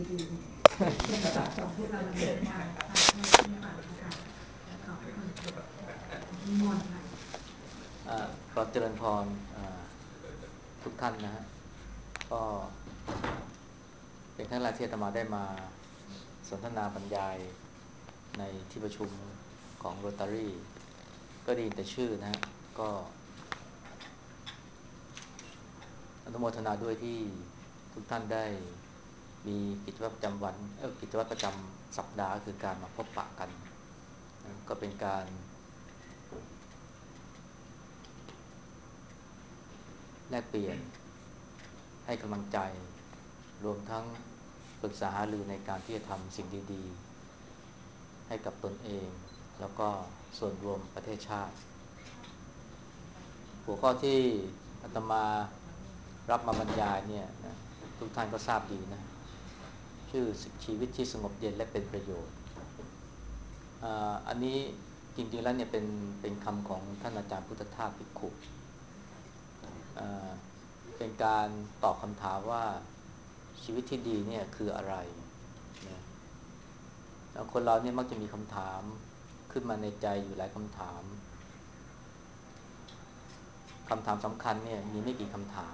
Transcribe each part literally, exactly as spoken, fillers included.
อ่าขอเจริญพรอ่าทุกท่านนะฮะก็เป็นครั้งแรกที่อาตมาได้มาสนทนาบรรยายในที่ประชุมของ Rotary ก็ได้ยินแต่ชื่อนะฮะก็อนุโมทนาด้วยที่ทุกท่านได้มีกิจวัตรประจำวันเออกิจวัตรประจำสัปดาห์คือการมาพบปะกันนะก็เป็นการแลกเปลี่ยนให้กำลังใจรวมทั้งปรึกษาหารือในการที่จะทำสิ่งดีๆให้กับตนเองแล้วก็ส่วนรวมประเทศชาติหัวข้อที่อาตมารับมาบรรยายเนี่ยนะทุกท่านก็ทราบดีนะชื่อชีวิตที่สงบเย็นและเป็นประโยชน์อ่าอันนี้จริงๆแล้วเนี่ยเป็นเป็นคำของท่านอาจารย์พุทธทาสภิกขุอ่าเป็นการตอบคำถามว่าชีวิตที่ดีเนี่ยคืออะไรนะแล้วคนเราเนี่ยมักจะมีคำถามขึ้นมาในใจอยู่หลายคำถามคำถามสำคัญเนี่ยมีไม่กี่คำถาม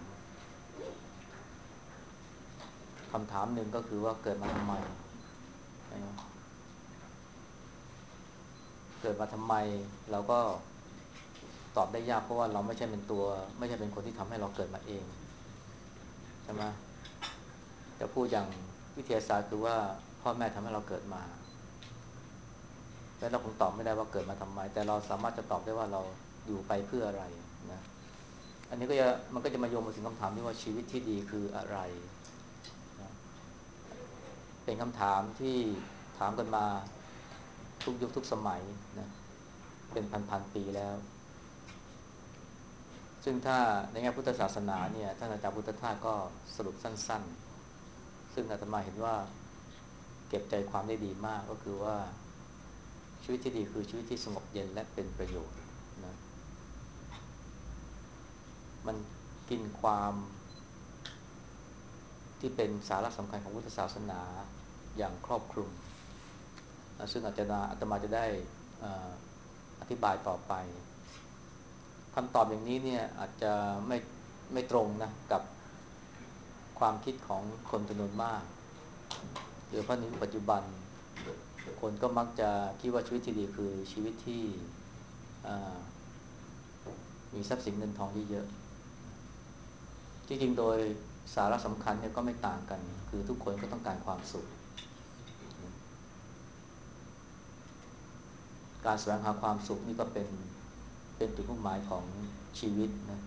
คำถามหนึ่งก็คือว่าเกิดมาทำไมนะเกิดมาทำไมเราก็ตอบได้ยากเพราะว่าเราไม่ใช่เป็นตัวไม่ใช่เป็นคนที่ทำให้เราเกิดมาเองใช่ไหมจะพูดอย่างวิทยาศาสตร์คือว่าพ่อแม่ทำให้เราเกิดมาแล้วเราคงตอบไม่ได้ว่าเกิดมาทำไมแต่เราสามารถจะตอบได้ว่าเราอยู่ไปเพื่ออะไรนะอันนี้ก็จะมันก็จะมาโยงมาถึงคำถามที่ว่าชีวิตที่ดีคืออะไรนะเป็นคำถามที่ถามกันมาทุกยุคทุกสมัยนะเป็นพันๆปีแล้วซึ่งถ้าในแง่พุทธศาสนาเนี่ยท่านอาจารย์พุทธทาสก็สรุปสั้นๆซึ่งอาตมาเห็นว่าเก็บใจความได้ดีมากก็คือว่าชีวิตที่ดีคือชีวิตที่สงบเย็นและเป็นประโยชน์นะมันกินความที่เป็นสาระสำคัญของพุทธศาสนาอย่างครอบคลุมซึ่งอาจารย์อาตมาจะได้อธิบายต่อไปคำตอบอย่างนี้เนี่ยอาจจะไม่ไม่ตรงนะกับความคิดของคนจำนวนมากโดยเฉพาะในปัจจุบันคนก็มักจะคิดว่าชีวิตที่ดีคือชีวิตที่มีทรัพย์สินเงินทองเยอะๆจริงๆโดยสาระสำคัญเนี่ยก็ไม่ต่างกันคือทุกคนก็ต้องการความสุขการแสวงหาความสุขนี่ก็เป็นเป็นจุดมุ่งหมายของชีวิตนะ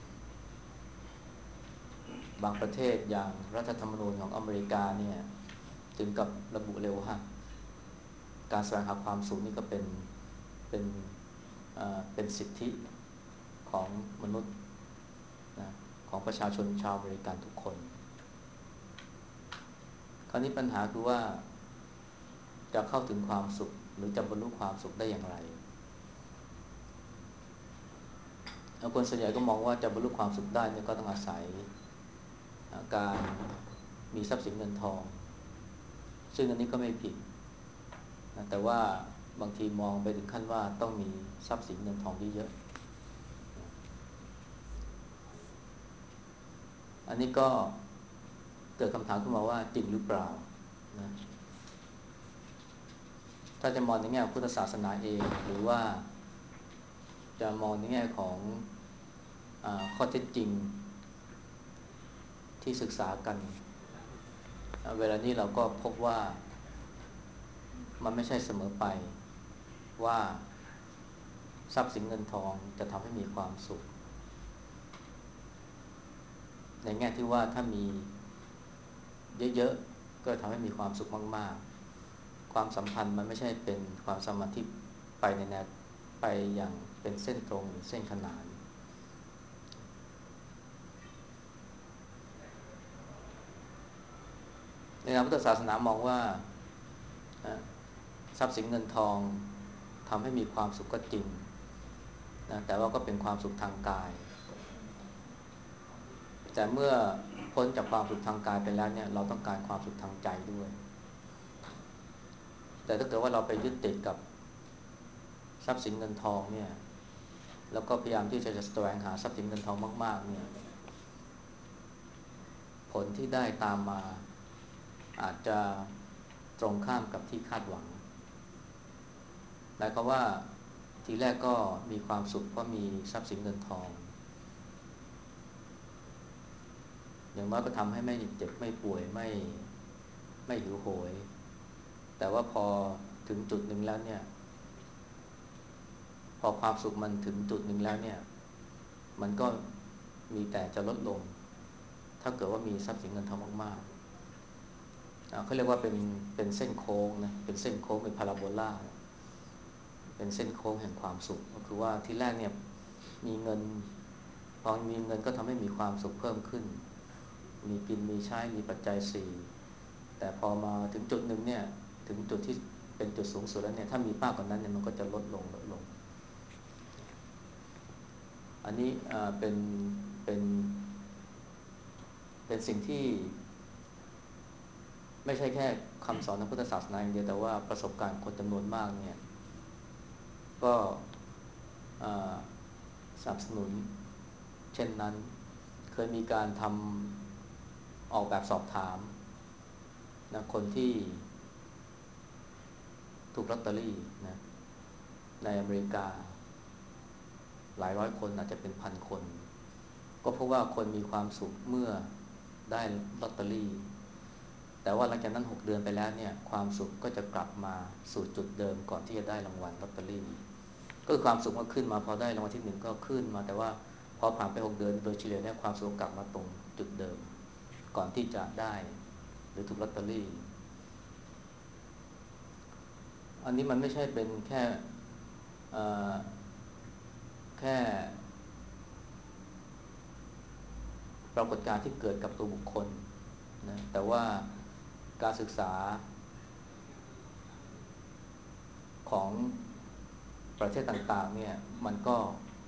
บางประเทศอย่างรัฐธรรมนูญของอเมริกาเนี่ยถึงกับระบุเลยว่าการแสวงหาความสุขนี่ก็เป็นเป็นเป็นสิทธิของมนุษย์นะของประชาชนชาวอเมริกันทุกคนคราวนี้ปัญหาคือว่าจะเข้าถึงความสุขหรือจะบรรลุความสุขได้อย่างไรคนส่วนใหญ่ก็มองว่าจะบรรลุความสุขได้เนี่ยก็ต้องอาศัยการมีทรัพย์สินเงินทองซึ่งอันนี้ก็ไม่ผิดนะแต่ว่าบางทีมองไปถึงขั้นว่าต้องมีทรัพย์สินเงินทองเยอะๆอันนี้ก็เกิดคำถามขึ้นมาว่าจริงหรือเปล่านะถ้าจะมองในแง่พุทธศาสนาเองหรือว่าจะมองในแง่ของอ่าข้อเท็จจริงที่ศึกษากันเวลานี้เราก็พบว่ามันไม่ใช่เสมอไปว่าทรัพย์สินเงินทองจะทำให้มีความสุขในแง่ที่ว่าถ้ามีเยอะๆก็ทำให้มีความสุขมากๆความสัมพันธ์มันไม่ใช่เป็นความสัมพันธ์ที่ไปในแนวไปอย่างเป็นเส้นตรงหรือเส้นขนานในทางพุทธศาสนามองว่าทรัพย์สินเงินทองทำให้มีความสุขก็จริงนะแต่ว่าก็เป็นความสุขทางกายแต่เมื่อพ้นจากความสุขทางกายไปแล้วเนี่ยเราต้องการความสุขทางใจด้วยแต่ถ้าเกิดว่าเราไปยึดติดกับทรัพย์สินเงินทองเนี่ยแล้วก็พยายามที่จะแสวงหาทรัพย์สินเงินทองมากๆเนี่ยผลที่ได้ตามมาอาจจะตรงข้ามกับที่คาดหวังหมายความว่าทีแรกก็มีความสุขเพราะมีทรัพย์สินเงินทองอย่างน้อยก็ทำให้ไม่เจ็บไม่ป่วยไม่ไม่หิวโหยแต่ว่าพอถึงจุดหนึ่งแล้วเนี่ยพอความสุขมันถึงจุดหนึ่งแล้วเนี่ยมันก็มีแต่จะลดลงถ้าเกิดว่ามีทรัพย์สินเงินทองมากๆเขาเรียกว่าเป็นเป็นเส้นโค้งนะเป็นเส้นโค้งเป็นพาราโบลาเป็นเส้นโค้งแห่งความสุขก็คือว่าที่แรกเนี่ยมีเงินพอมีเงินก็ทำให้มีความสุขเพิ่มขึ้นมีกินมีใช้มีปัจจัยสี่แต่พอมาถึงจุดหนึ่งเนี่ยถึงจุดที่เป็นจุดสูงสุดแล้วเนี่ยถ้ามีมากกว่านั้นเนี่ยมันก็จะลดลงลดลงอันนี้เป็นเป็นเป็นสิ่งที่ไม่ใช่แค่คำสอนทางพุทธศาสนาอย่างเดียวแต่ว่าประสบการณ์คนจำนวนมากเนี่ยก็สนับสนุนเช่นนั้นเคยมีการทำออกแบบสอบถามนะคนที่ถูกลอตเตอรี่นะในอเมริกาหลายร้อยคนอาจจะเป็นพันคนก็เพราะว่าคนมีความสุขเมื่อได้ลอตเตอรี่แต่ว่าหลังจากนั้นหกเดือนไปแล้วเนี่ยความสุขก็จะกลับมาสู่จุดเดิมก่อนที่จะได้รางวัลลอตเตอรี่ก็คือความสุขมันขึ้นมาพอได้รางวัลที่หนึ่งก็ขึ้นมาแต่ว่าพอผ่านไปหกเดือนโดยเฉลี่ยเนี่ยความสุขกลับมาตรงจุดเดิมก่อนที่จะได้หรือถูกลอตเตอรี่อันนี้มันไม่ใช่เป็นแค่แค่ปรากฏการณ์ที่เกิดกับตัวบุคคลนะแต่ว่าการศึกษาของประเทศต่างๆเนี่ยมันก็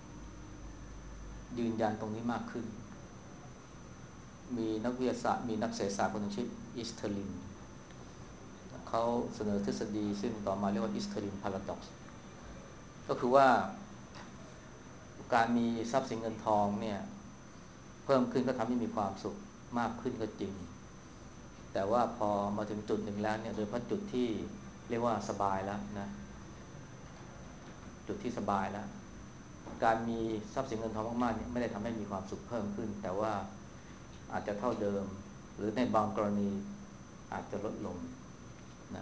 ยืนยันตรงนี้มากขึ้นมีนักวิทยาศาสตร์มีนักเศรษฐศาสตร์คนหนึ่งชื่ออิสเทอร์ลินเขาเสนอทฤษฎีซึ่งต่อมาเรียกว่าอิสเทอร์ลินพาราด็อกซ์ก็คือว่าการมีทรัพย์สินเงินทองเนี่ยเพิ่มขึ้นก็ทำให้มีความสุขมากขึ้นก็จริงแต่ว่าพอมาถึงจุดหนึ่งแล้วเนี่ยโดยเฉพาะจุดที่เรียกว่าสบายแล้วนะจุดที่สบายแล้วการมีทรัพย์สินเงินทองมากๆเนี่ยไม่ได้ทำให้มีความสุขเพิ่มขึ้นแต่ว่าอาจจะเท่าเดิมหรือในบางกรณีอาจจะลดลงนะ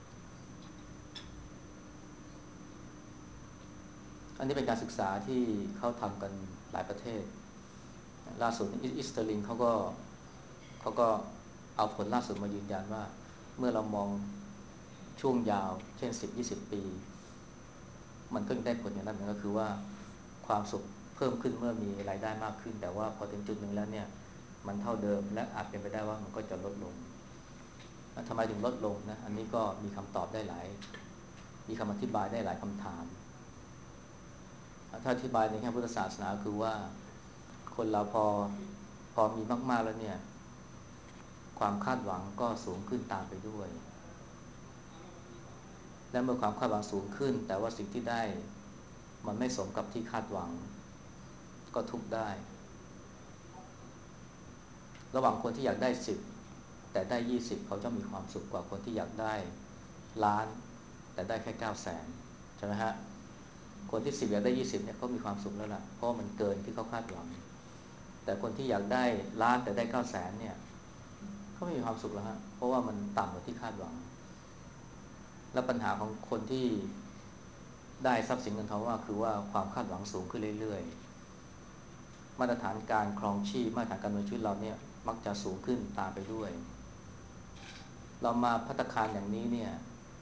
อันนี้เป็นการศึกษาที่เขาทำกันหลายประเทศล่าสุดอิสเตอร์ลินเขาก็เขาก็เอาผลล่าสุดมายืนยันว่าเมื่อเรามองช่วงยาวเช่น สิบถึงยี่สิบ ปีมันก็ได้ผลอย่างนั้นก็คือว่าความสุขเพิ่มขึ้นเมื่อมีรายได้มากขึ้นแต่ว่าพอถึงจุดหนึ่งแล้วเนี่ยมันเท่าเดิมและอาจเป็นไปได้ว่ามันก็จะลดลงทำไมถึงลดลงนะอันนี้ก็มีคำตอบได้หลายมีคำอธิบายได้หลายคำถามถ้าอธิบายในแง่พุทธศาสนาคือว่าคนเราพอพอมีมากๆแล้วเนี่ยความคาดหวังก็สูงขึ้นตามไปด้วยและเมื่อความคาดหวังสูงขึ้นแต่ว่าสิ่งที่ได้มันไม่สมกับที่คาดหวังก็ทุกข์ได้ระหว่างคนที่อยากได้สิบแต่ได้ยี่สิบเขาจะมีความสุขกว่าคนที่อยากได้ล้านแต่ได้แค่เก้าแสนใช่ไหมฮะคนที่สิบอยากได้ยี่สิบเนี่ยเขามีความสุขแล้วล่ะเพราะมันเกินที่เขาคาดหวังแต่คนที่อยากได้ล้านแต่ได้เก้าแสนเนี่ยเขาไม่มีความสุขแล้วฮะเพราะว่ามันต่ำกว่าที่คาดหวังและปัญหาของคนที่ได้ทรัพย์สินเงินทองว่าคือว่าความคาดหวังสูงขึ้นเรื่อยๆมาตรฐานการครองชีพมาตรฐานการดำเนินชีวิตเราเนี่ยมักจะสูงขึ้นตามไปด้วยเรามาภัตตาคารอย่างนี้เนี่ย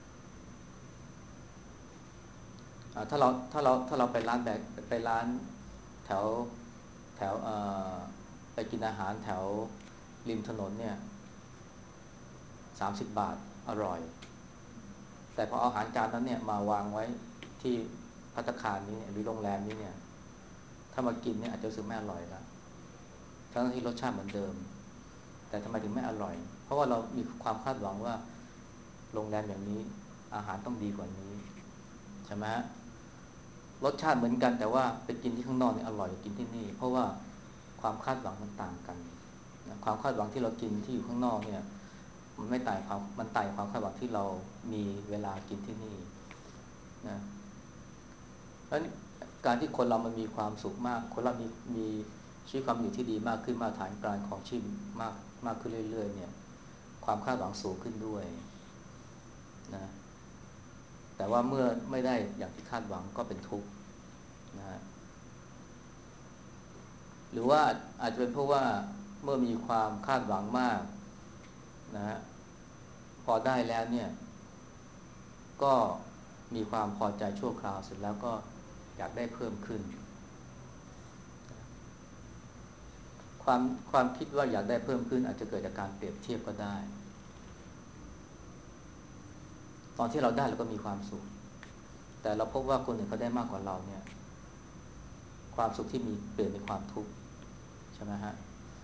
ถ้าเราถ้าเราถ้าเราไปร้านแบบไปร้านแถวแถวไปกินอาหารแถวริมถนนเนี่ยสามสิบบาทอร่อยแต่พอเอาอาหารจานนั้นเนี่ยมาวางไว้ที่ภัตตาคารนี้หรือโรงแรมนี้เนี่ยถ้ามากินเนี่ยอาจจะรู้สึกไม่อร่อยแล้วททั้งที่รสชาติเหมือนเดิมแต่ทำไมถึงไม่อร่อยเพราะว่าเรามีความคาดหวังว่าโรงแรมอย่างนี้อาหารต้องดีกว่านี้ใช่ไหมฮะรสชาติเหมือนกันแต่ว่าไปกินที่ข้างนอกเนี่ยอร่อยกว่ากินที่นี่เพราะว่าความคาดหวังมันต่างกันนะความคาดหวังที่เรากินที่อยู่ข้างนอกเนี่ยมันไม่ต่างความมันต่างความคาดหวังที่เรามีเวลากินที่นี่นะเพราะการที่คนเรามันมีความสุขมากคนเรามีมีชีวิตความอยู่ที่ดีมากขึ้นมาตรฐานการของชีพมากมากขึ้นเรื่อยๆเนี่ยความคาดหวังสูงขึ้นด้วยนะแต่ว่าเมื่อไม่ได้อย่างที่คาดหวังก็เป็นทุกข์นะฮะหรือว่าอาจจะเป็นเพราะว่าเมื่อมีความคาดหวังมากนะฮะพอได้แล้วเนี่ยก็มีความพอใจชั่วคราวเสร็จแล้วก็อยากได้เพิ่มขึ้นความความคิดว่าอยากได้เพิ่มขึ้นอาจจะเกิดจากการเปรียบเทียบก็ได้ตอนที่เราได้เราก็มีความสุขแต่เราพบว่าคนอื่นเขาได้มากกว่าเราเนี่ยความสุขที่มีเปลี่ยนเป็นความทุกข์ใช่ไหมฮะ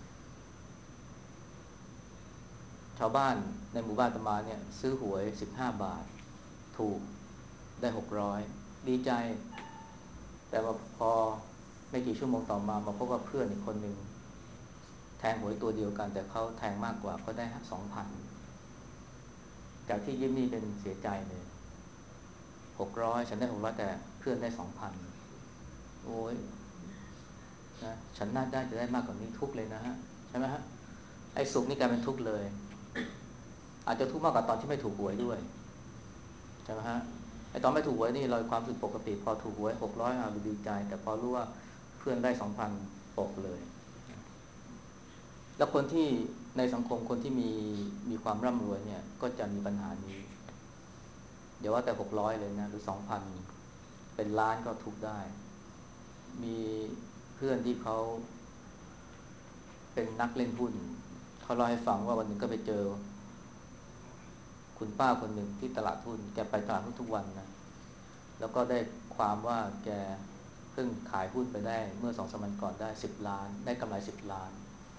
ชาวบ้านในหมู่บ้านประมาณเนี่ยซื้อหวยสิบห้าบาทถูกได้หกร้อยดีใจแต่ว่าพอไม่กี่ชั่วโมงต่อมามาพบว่าเพื่อนอีกคนหนึ่งแทงหวยตัวเดียวกันแต่เขาแทงมากกว่าเขาได้สองพันจากที่ยิ้มนี่เป็นเสียใจเลยหกร้อยฉันได้หกร้อยแต่เพื่อนได้สองพันโอ้ยนะฉันน่าได้จะได้มากกว่านี้ทุกเลยนะฮะใช่ไหมฮะไอ้สุขนี่กลายเป็นทุกข์เลยอาจจะทุกข์มากกว่าตอนที่ไม่ถูกหวยด้วยใช่ไหมฮะไอ้ตอนไม่ถูกหวยนี่เราความรู้สึกปกติพอถูกหวยหกร้อยอ่ะดีใจแต่พอรู้ว่าเพื่อนได้สองพันตกเลยแล้วคนที่ในสังคมคนที่มีมีความร่ำรวยเนี่ยก็จะมีปัญหานี้เดี๋ยวว่าแต่หกร้อยเลยนะหรือสองพันเป็นล้านก็ทุกได้มีเพื่อนที่เขาเป็นนักเล่นหุ้นเขาเล่าให้ฟังว่าวันหนึ่งก็ไปเจอคุณป้าคนหนึ่งที่ตลาดหุ้นแกไปตลาดหุ้นทุกวันนะแล้วก็ได้ความว่าแกเพิ่งขายหุ้นไปได้เมื่อสองสามวันก่อนได้สิบล้านได้กำไรสิบล้าน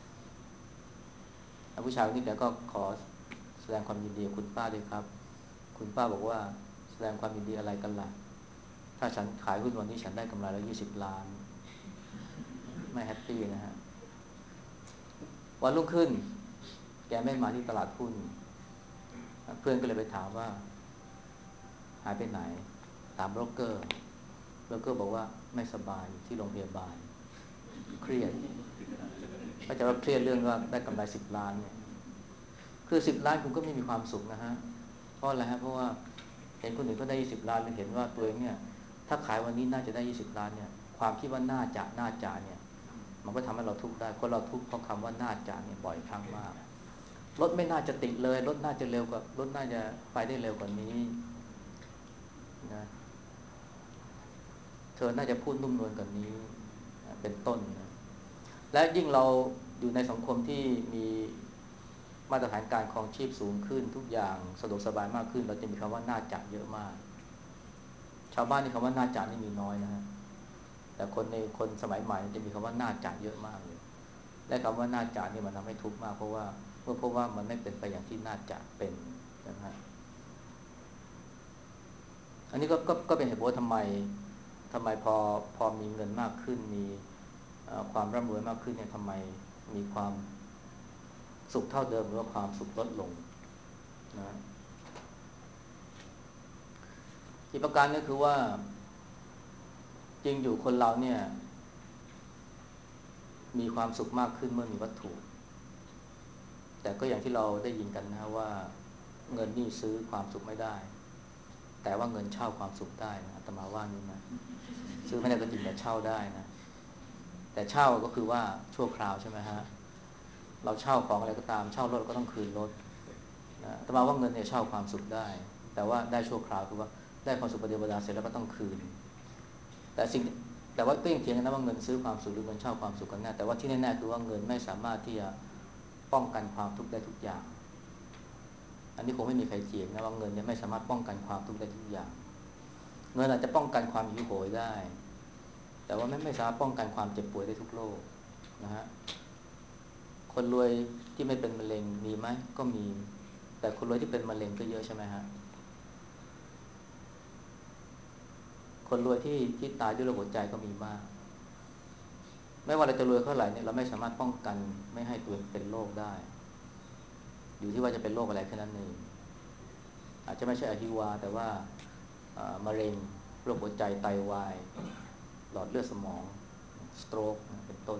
ผู้ชายคนนี้แกก็ขอแสดงความยินดีกับคุณป้าด้วยครับคุณป้าบอกว่าแสดงความยินดีอะไรกันล่ะถ้าฉันขายหุ้นวันนี้ฉันได้กำไรแล้วยี่สิบล้านไม่แฮปปี้นะฮะวันรุ่งขึ้นแกไม่มาที่ตลาดหุ้นเพื่อนก็เลยไปถามว่าหายไปไหนถามโบรกเกอร์โบรกเกอร์บอกว่าไม่สบายที่โรงพยาบาลเครียดก็จะว่าเครียดเรื่องว่าได้กำไรสิบล้านเนี่ยคือสิบล้านคุณก็ไม่มีความสุขนะฮะเพราะอะไรฮะเพราะว่าเห็นคนอื่นก็ได้ยี่สิบล้านหรือเห็นว่าตัวเองเนี่ยถ้าขายวันนี้น่าจะได้ยี่สิบล้านเนี่ยความคิดว่าน่าจะน่าจะเนี่ยมันก็ทำให้เราทุกข์ได้คนเราทุกข์เพราะคำว่าน่าจะเนี่ยบ่อยครั้งมากรถไม่น่าจะติดเลยรถน่าจะเร็วกว่ารถน่าจะไปได้เร็วกว่านี้นะเธอน่าจะพูดนุ่มนวลกว่านี้เป็นต้นนะและยิ่งเราอยู่ในสังคมที่มีมาตรฐานการครองชีพสูงขึ้นทุกอย่างสะดวกสบายมากขึ้นเราจะมีคำว่าน่าจะเยอะมากชาวบ้านนี่คำว่าน่าจะนี่มีน้อยนะฮะแต่คนในคนสมัยใหม่จะมีคำว่าน่าจะเยอะมากเลยและคำว่าน่าจะนี่มันทำให้ทุกข์มากเพราะว่าเมื่อพบว่ามันไม่เป็นไปอย่างที่น่าจะเป็นนะฮะอันนี้ก็ก็ก็เป็นเหตุผลว่าทำไมทำไมพอพอมีเงินมากขึ้นมีความร่ำรวยมากขึ้นเนี่ยทำไมมีความสุขเท่าเดิมหรือว่าความสุขลดลงนะอีกประการนึงคือว่าจริงอยู่คนเราเนี่ยมีความสุขมากขึ้นเมื่อมีวัตถุแต่ก็อย่างที่เราได้ยินกันนะว่าเงินนี่ซื้อความสุขไม่ได้แต่ว่าเงินเช่าความสุขได้นะอาตมาว่านี่นะซื้อไม่ได้ก็จริงแต่เช่าได้นะแต่เช่าก็คือว่าชั่วคราวใช่ไหมฮะเราเช่าของอะไรก็ตามเช่ารถก็ต้องคืนรถนะอาตมาว่าเงินเนี่ยเช่าความสุขได้แต่ว่าได้ชั่วคราวคือว่าได้ความสุขประเดียวประดาวเสร็จแล้วก็ต้องคืนแต่สิ่งแต่ว่าก็ยังเถียงกันนะว่าเงินซื้อความสุขหรือเงินเช่าความสุขกันแน่แต่ว่าที่แน่ๆคือว่าเงินไม่สามารถที่จะป้องกันความทุกข์ได้ทุกอย่างอันนี้คงไม่มีใครเถียงนะว่าเงินเนี่ยไม่สามารถป้องกันความทุกข์ได้ทุกอย่างเงินอาจจะป้องกันความหิวโหยได้แต่ว่าไม่ไม่สามารถป้องกันความเจ็บป่วยได้ทุกโรคนะฮะคนรวยที่ไม่เป็นมะเร็งมีไหมก็มีแต่คนรวยที่เป็นมะเร็งก็เยอะใช่ไหมฮะคนรวยที่ที่ตายด้วยโรคหัวใจก็มีมากไม่ว่าเราจะรวยเท่าไหร่เนี่ยเราไม่สามารถป้องกันไม่ให้ตัวเองเป็นโรคได้อยู่ที่ว่าจะเป็นโรคอะไรแค่นั้นเองอาจจะไม่ใช่อหิวาแต่ว่ามะเร็งโรคหัวใจไตวายหลอดเลือดสมองสโตรกเป็นต้น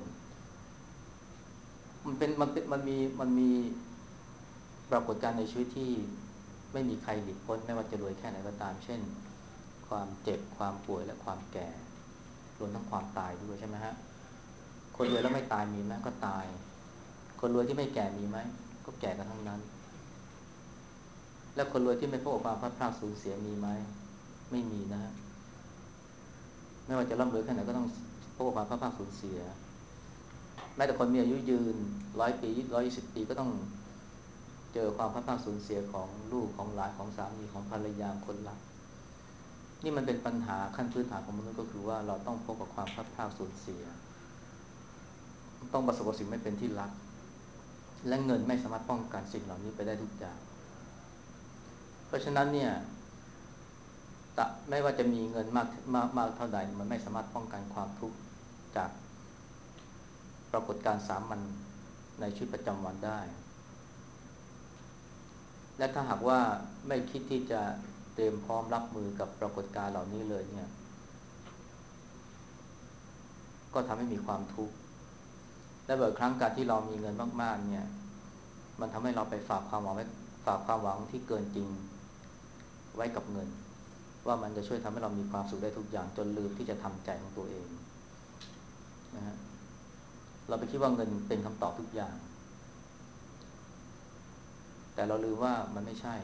มันเป็นมันเป็นมันมีมันมีปรากฏการณ์ในชีวิตที่ไม่มีใครหลีกพ้นไม่ว่าจะรวยแค่ไหนก็ตามเช่นความเจ็บความป่วยและความแก่รวมทั้งความตายด้วยใช่ไหมฮะคนรวยแล้วไม่ตายมีไหมก็ตายคนรวยที่ไม่แก่มีไหมก็แก่กันทั้งนั้นและคนรวยที่ไม่พบกับความพลาดพลาดสูญเสียมีไหมไม่มีนะฮะไม่ว่าจะร่ำรวยแค่ไหนก็ต้องพบกับความพลาดพลาดสูญเสียแม้แต่คนมีอายุยืนร้อยปีร้อยยี่สิบปีก็ต้องเจอความพลาดพลาดสูญเสียของลูกของหลานของสามีของภรรยาคนรักนี่มันเป็นปัญหาขั้นพื้นฐานของมนุษย์ก็คือว่าเราต้องพบกับความพลาดพลาดสูญเสียต้องประสบกับสิ่งไม่เป็นที่รักและเงินไม่สามารถป้องกันสิ่งเหล่านี้ไปได้ทุกอย่างเพราะฉะนั้นเนี่ยไม่ว่าจะมีเงินมากมากมากเท่าใดมันไม่สามารถป้องกันความทุกข์จากปรากฏการณ์สามัญในชีวิตประจำวันได้และถ้าหากว่าไม่คิดที่จะเตรียมพร้อมรับมือกับปรากฏการณ์เหล่านี้เลยเนี่ยก็ทำให้มีความทุกข์และบ่อยครั้งการที่เรามีเงินมากๆเนี่ยมันทำให้เราไปฝากความหวังไว้ฝากความหวังที่เกินจริงไว้กับเงินว่ามันจะช่วยทำให้เรามีความสุขได้ทุกอย่างจนลืมที่จะทำใจของตัวเองนะฮะเราไปคิดว่าเงินเป็นคำตอบทุกอย่างแต่เราลืมว่ามันไม่ใช่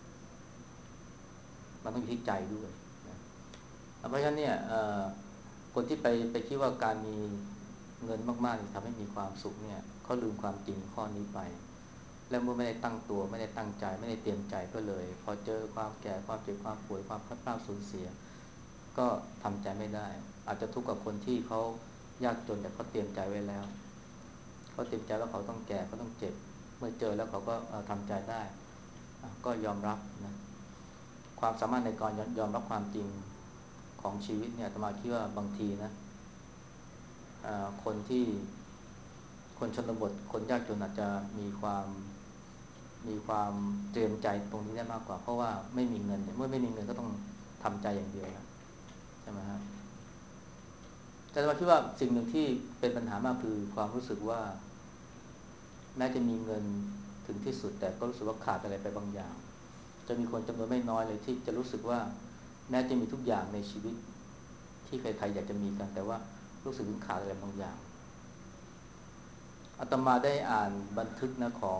มันต้องอยู่ที่ใจด้วยนะเพราะฉะนั้นเนี่ยคนที่ไปไปคิดว่าการมีเงินมากๆทำให้มีความสุขเนี่ยเขาลืมความจริงข้อนี้ไปและเมื่อไม่ได้ตั้งตัวไม่ได้ตั้งใจไม่ได้เตรียมใจก็เลยพอเจอความแก่ความเจ็บความป่วยความพลาดพลาดสูญเสียก็ทำใจไม่ได้อาจจะทุกข์กับคนที่เขายากจนแต่เขาเตรียมใจไว้แล้วเขาเตรียมใจว่าเขาต้องแก่เขาต้องเจ็บเมื่อเจอแล้วเขาก็ทำใจได้ก็ยอมรับนะความสามารถในการยอมรับความจริงของชีวิตเนี่ยอาตมาคิดว่าบางทีนะคนที่คนชนบทคนยากจนอาจจะมีความมีความเตรียมใจตรงนี้ได้มากกว่าเพราะว่าไม่มีเงินเมื่อไม่มีเงินก็ต้องทำใจอย่างเดียวนะใช่ไหมครับแต่เราคิดว่าสิ่งหนึ่งที่เป็นปัญหามากคือความรู้สึกว่าแม้จะมีเงินถึงที่สุดแต่ก็รู้สึกว่าขาดอะไรไปบางอย่างจะมีคนจำนวนไม่น้อยเลยที่จะรู้สึกว่าแม้จะมีทุกอย่างในชีวิตที่ใครๆอยากจะมีกันแต่ว่ารู้สึกถึงขาดอะไรบางอย่างอาตมาได้อ่านบันทึกนะของ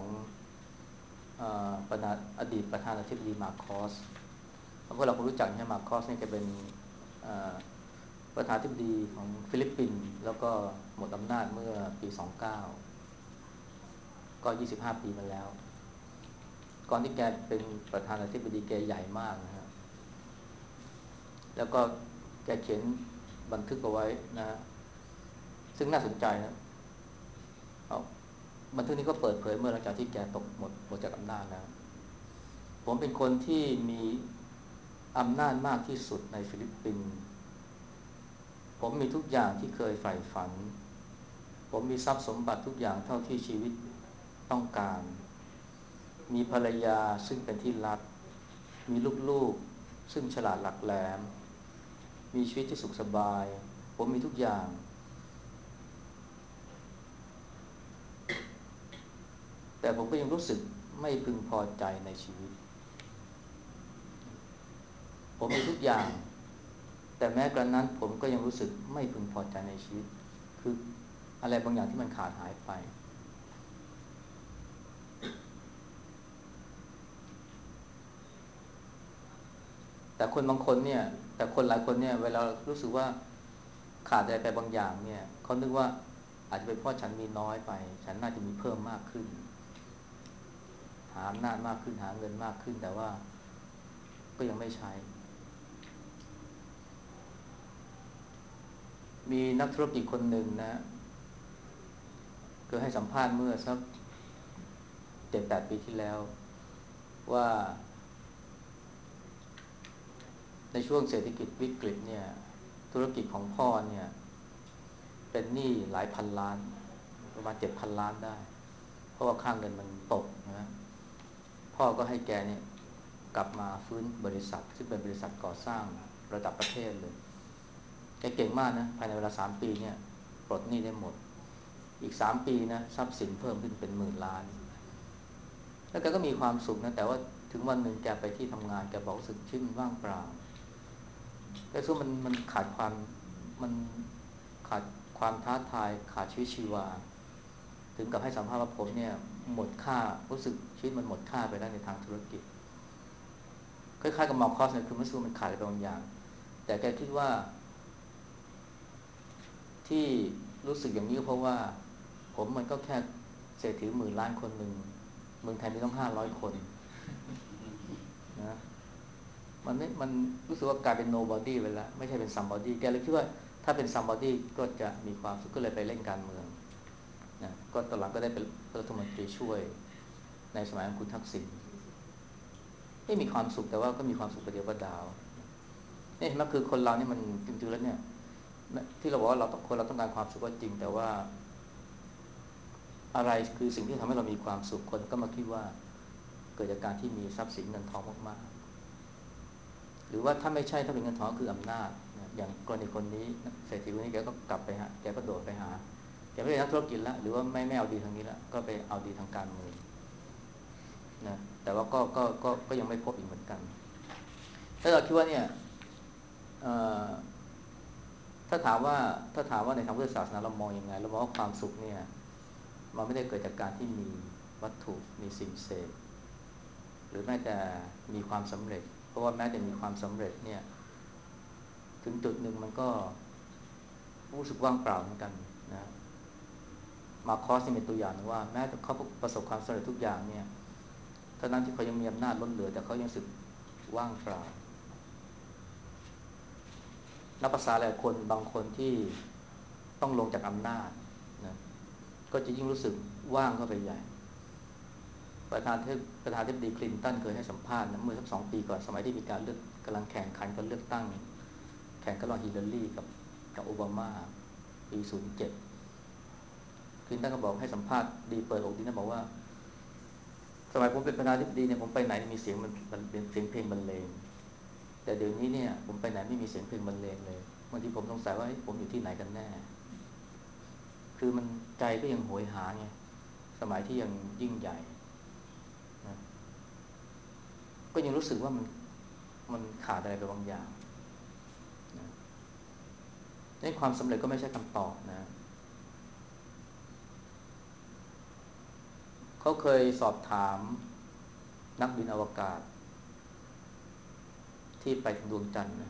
อดีตประธานาธิบดีมาร์คอสพวกเราคงรู้จักใช่ไหมมาร์คอสนี่แกเป็นประธานาธิบดีของฟิลิปปินส์แล้วก็หมดอำนาจเมื่อปีสองเก้าก็ยี่สิบห้าปีมาแล้วก่อนที่แกเป็นประธานาธิบดีแกใหญ่มากนะฮะแล้วก็แกเขียนบันทึกเอาไว้นะซึ่งน่าสนใจนะเอาบันทึกนี้ก็เปิดเผยเมื่อหลังจากที่แกตกหมดหมดจากอำนาจแล้วผมเป็นคนที่มีอำนาจมากที่สุดในฟิลิปปินส์ผมมีทุกอย่างที่เคยใฝ่ฝันผมมีทรัพย์สมบัติทุกอย่างเท่าที่ชีวิตต้องการมีภรรยาซึ่งเป็นที่รักมีลูกๆซึ่งฉลาดหลักแหลมมีชีวิตที่สุขสบายผมมีทุกอย่างแต่ผมก็ยังรู้สึกไม่พึงพอใจในชีวิตผมมีทุกอย่างแต่แม้กระนั้นผมก็ยังรู้สึกไม่พึงพอใจในชีวิตคืออะไรบางอย่างที่มันขาดหายไปแต่คนบางคนเนี่ยแต่คนหลายคนเนี่ยเวลารู้สึกว่าขาดอะไรไปบางอย่างเนี่ยเขานึกว่าอาจจะเป็นเพราะฉันมีน้อยไปฉันน่าจะมีเพิ่มมากขึ้นหาอำนาจมากขึ้นหาเงินมากขึ้นแต่ว่าก็ยังไม่ใช้มีนักธุรกิจคนหนึ่งนะคือให้สัมภาษณ์เมื่อสักเจ็ดแปดปีที่แล้วว่าในช่วงเศรษฐกิจวิกฤตเนี่ยธุรกิจของพ่อเนี่ยเป็นหนี้หลายพันล้านประมาณเจ็ดพันล้านได้เพราะว่าค่าเงินมันตกนะพ่อก็ให้แกเนี่ยกลับมาฟื้นบริษัทซึ่งเป็นบริษัทก่อสร้างระดับประเทศเลยแกเก่งมากนะภายในเวลาสามปีเนี่ยปลดหนี้ได้หมดอีกสามปีนะทรัพย์สินเพิ่มขึ้นเป็นหมื่นล้านแล้วแกก็มีความสุขนะแต่ว่าถึงวันหนึ่งแกไปที่ทำงานแกบอกรู้สึกชีวิตมันว่างเปล่าแกรู้สึกมันมันขาดความมันขาดความท้าทายขาดชีวิตชีวาถึงกับให้สัมภาษณ์ว่าผมเนี่ยหมดค่ารู้สึกชีวิตมันหมดค่าไปแล้วในทางธุรกิจคล้ายๆกับมอลคอสเนี่ยคือมันสู้มันขาดอะไรบางอย่างแต่แกคิดว่าที่รู้สึกอย่างนี้เพราะว่าผมมันก็แค่เศรษฐีหมื่นล้านคนหนึ่งเมืองไทยมีต้องห้าร้อยคนนะมันไม่มันรู้สึกว่ากลายเป็น nobody ไปแล้วไม่ใช่เป็น somebody แกเลยคิดว่าถ้าเป็น somebody ก็จะมีความสุขก็เลยไปเล่นการเมืองนะก็ตอนหลังก็ได้เป็นรัฐมนตรีช่วยในสมัยของคุณทักษิณไม่มีความสุขแต่ว่าก็มีความสุขประเดียวประดาวนี่เห็นไหมคือคนเรานี่มันจริงๆแล้วเนี่ยที่เราบอกว่าเราต้องคนเราต้องการความสุขก็จริงแต่ว่าอะไรคือสิ่งที่ทำให้เรามีความสุขคนก็มาคิดว่าเกิดจากการที่มีทรัพย์สินเงินทองมากๆหรือว่าถ้าไม่ใช่ถ้าเป็นเงินทองคืออำนาจอย่างกรณีคนนี้เศรษฐีคนนี้แกก็กลับไปฮะแกก็โดดไปหาแกไม่ได้นักธุรกิจแล้วหรือว่าไม่ไม่เอาดีทางนี้แล้วก็ไปเอาดีทางการเมืองนะแต่ว่าก็ก็ก็ก็ยังไม่พบอีกเหมือนกันถ้าเราคิดว่าเนี่ยถ้าถามว่าถ้าถามว่าในทางพุทธศาสนาเรามองยังไงเรามองว่าความสุขเนี่ยมันไม่ได้เกิดจากการที่มีวัตถุมีสิ่งเสพหรือแม้แต่มีความสำเร็จเพราะว่าแม้แต่มีความสำเร็จเนี่ยถึงจุดหนึ่งมันก็รู้สึกว่างเปล่าเหมือนกันนะมาคอสเป็นตัวอย่างว่าแม้แต่เขาประสบความสำเร็จทุกอย่างเนี่ยเท่านั้นที่เขายังมีอำนาจล้นเหลือแต่เขายังรู้สึกว่างเปล่านับภาษาหลายคนบางคนที่ต้องลงจากอำนาจนะก็จะยิ่งรู้สึกว่างเข้าไปใหญ่ประธานที่ประธานที่ดีคลินตันเคยให้สัมภาษณ์นะเมื่อสักสองปีก่อนสมัยที่มีการเลือกกำลังแข่งขันกันเลือกตั้งแข่งกันระหว่างฮิลลารีกับกับโอบามาปีศูนย์เจ็ดคลินตันก็บอกให้สัมภาษณ์ดีเปิดอกดีนะบอกว่าสมัยผมเป็นประธานาธิบดีเนี่ยผมไปไหนมีเสียงมันเป็นเสียงเพลงบรรเลงแต่เดี๋ยวนี้เนี่ยผมไปไหนไม่มีเสียงเพลงบรรเลงเลยบางทีผมสงสัยว่าผมอยู่ที่ไหนกันแน่คือมันใจก็ยังโหยหาไงสมัยที่ยังยิ่งใหญ่นะก็ยังรู้สึกว่ามันมันขาดอะไรไปบางอย่างนะในความสำเร็จก็ไม่ใช่คำตอบนะเขาเคยสอบถามนักบินอวกาศที่ไปถึงดวงจันทร์นะ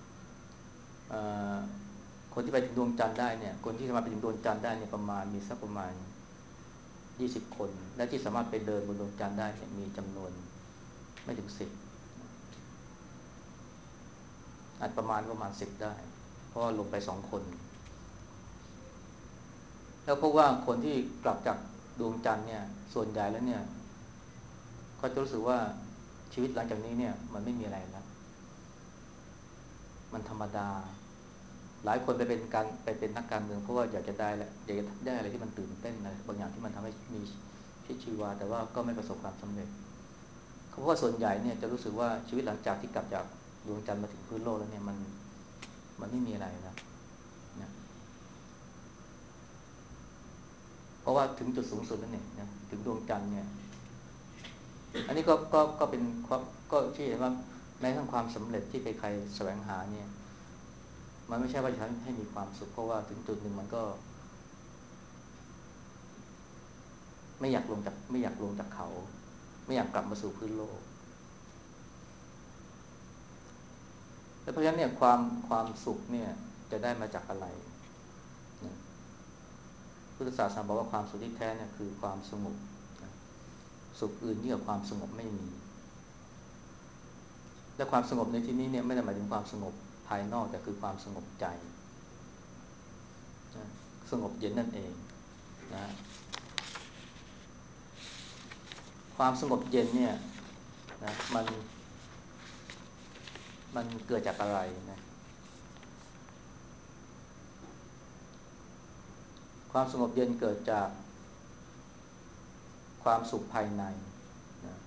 คนที่ไปถึงดวงจันทร์ได้เนี่ยคนที่สามารถไปถึงดวงจันทร์ได้เนี่ยประมาณมีสักประมาณยี่สิบคนและที่สามารถไปเดินบนดวงจันทร์ได้เนี่ยมีจำนวนไม่ถึงสิบอาจประมาณประมาณสิบได้เพราะลงไปสองคนแล้วพบว่าคนที่กลับจากดวงจันทร์เนี่ยส่วนใหญ่แล้วเนี่ยเขาจะรู้สึกว่าชีวิตหลังจากนี้เนี่ยมันไม่มีอะไรแล้วมันธรรมดาหลายคนไปเป็นการไปเป็นนักการเมืองเพราะว่าอยากจะได้แหละอยากจะได้อะไรที่มันตื่นเต้นอะไรบางอย่างที่มันทำให้มีชีวิตชีวาแต่ว่าก็ไม่ประสบความสำเร็จเพราะว่าส่วนใหญ่เนี่ยจะรู้สึกว่าชีวิตหลังจากที่กลับจากดวงจันทร์มาถึงพื้นโลกแล้วเนี่ยมันมันไม่มีอะไรแล้วนะเพราะว่าถึงจุดสูงสุดแล้วเนี่ยนะถึงดวงจันทร์เนี่ยอันนี้ก็ก็ก็เป็นความก็ที่เห็นว่าแม้ทั้งความสำเร็จที่ใครๆแสวงหาเนี่ยมันไม่ใช่ว่าจะทำให้มีความสุขเพราะว่าถึงจุดหนึ่งมันก็ไม่อยากลงจากไม่อยากลงจากเขาไม่อยากกลับมาสู่พื้นโลกและเพราะฉะนั้นเนี่ยความความสุขเนี่ยจะได้มาจากอะไรนะพุทธศาสนาบอกว่าความสุขที่แท้เนี่ยคือความสงบนะสุขอื่นยิ่งกว่าความสงบไม่มีและความสงบในที่นี้เนี่ยไม่ได้หมายถึงความสงบภายนอกแต่คือความสงบใจนะสงบเย็นนั่นเองนะความสงบเย็นเนี่ยนะมันมันเกิดจากอะไรนะความสงบเย็นเกิดจากความสุขภายในนะ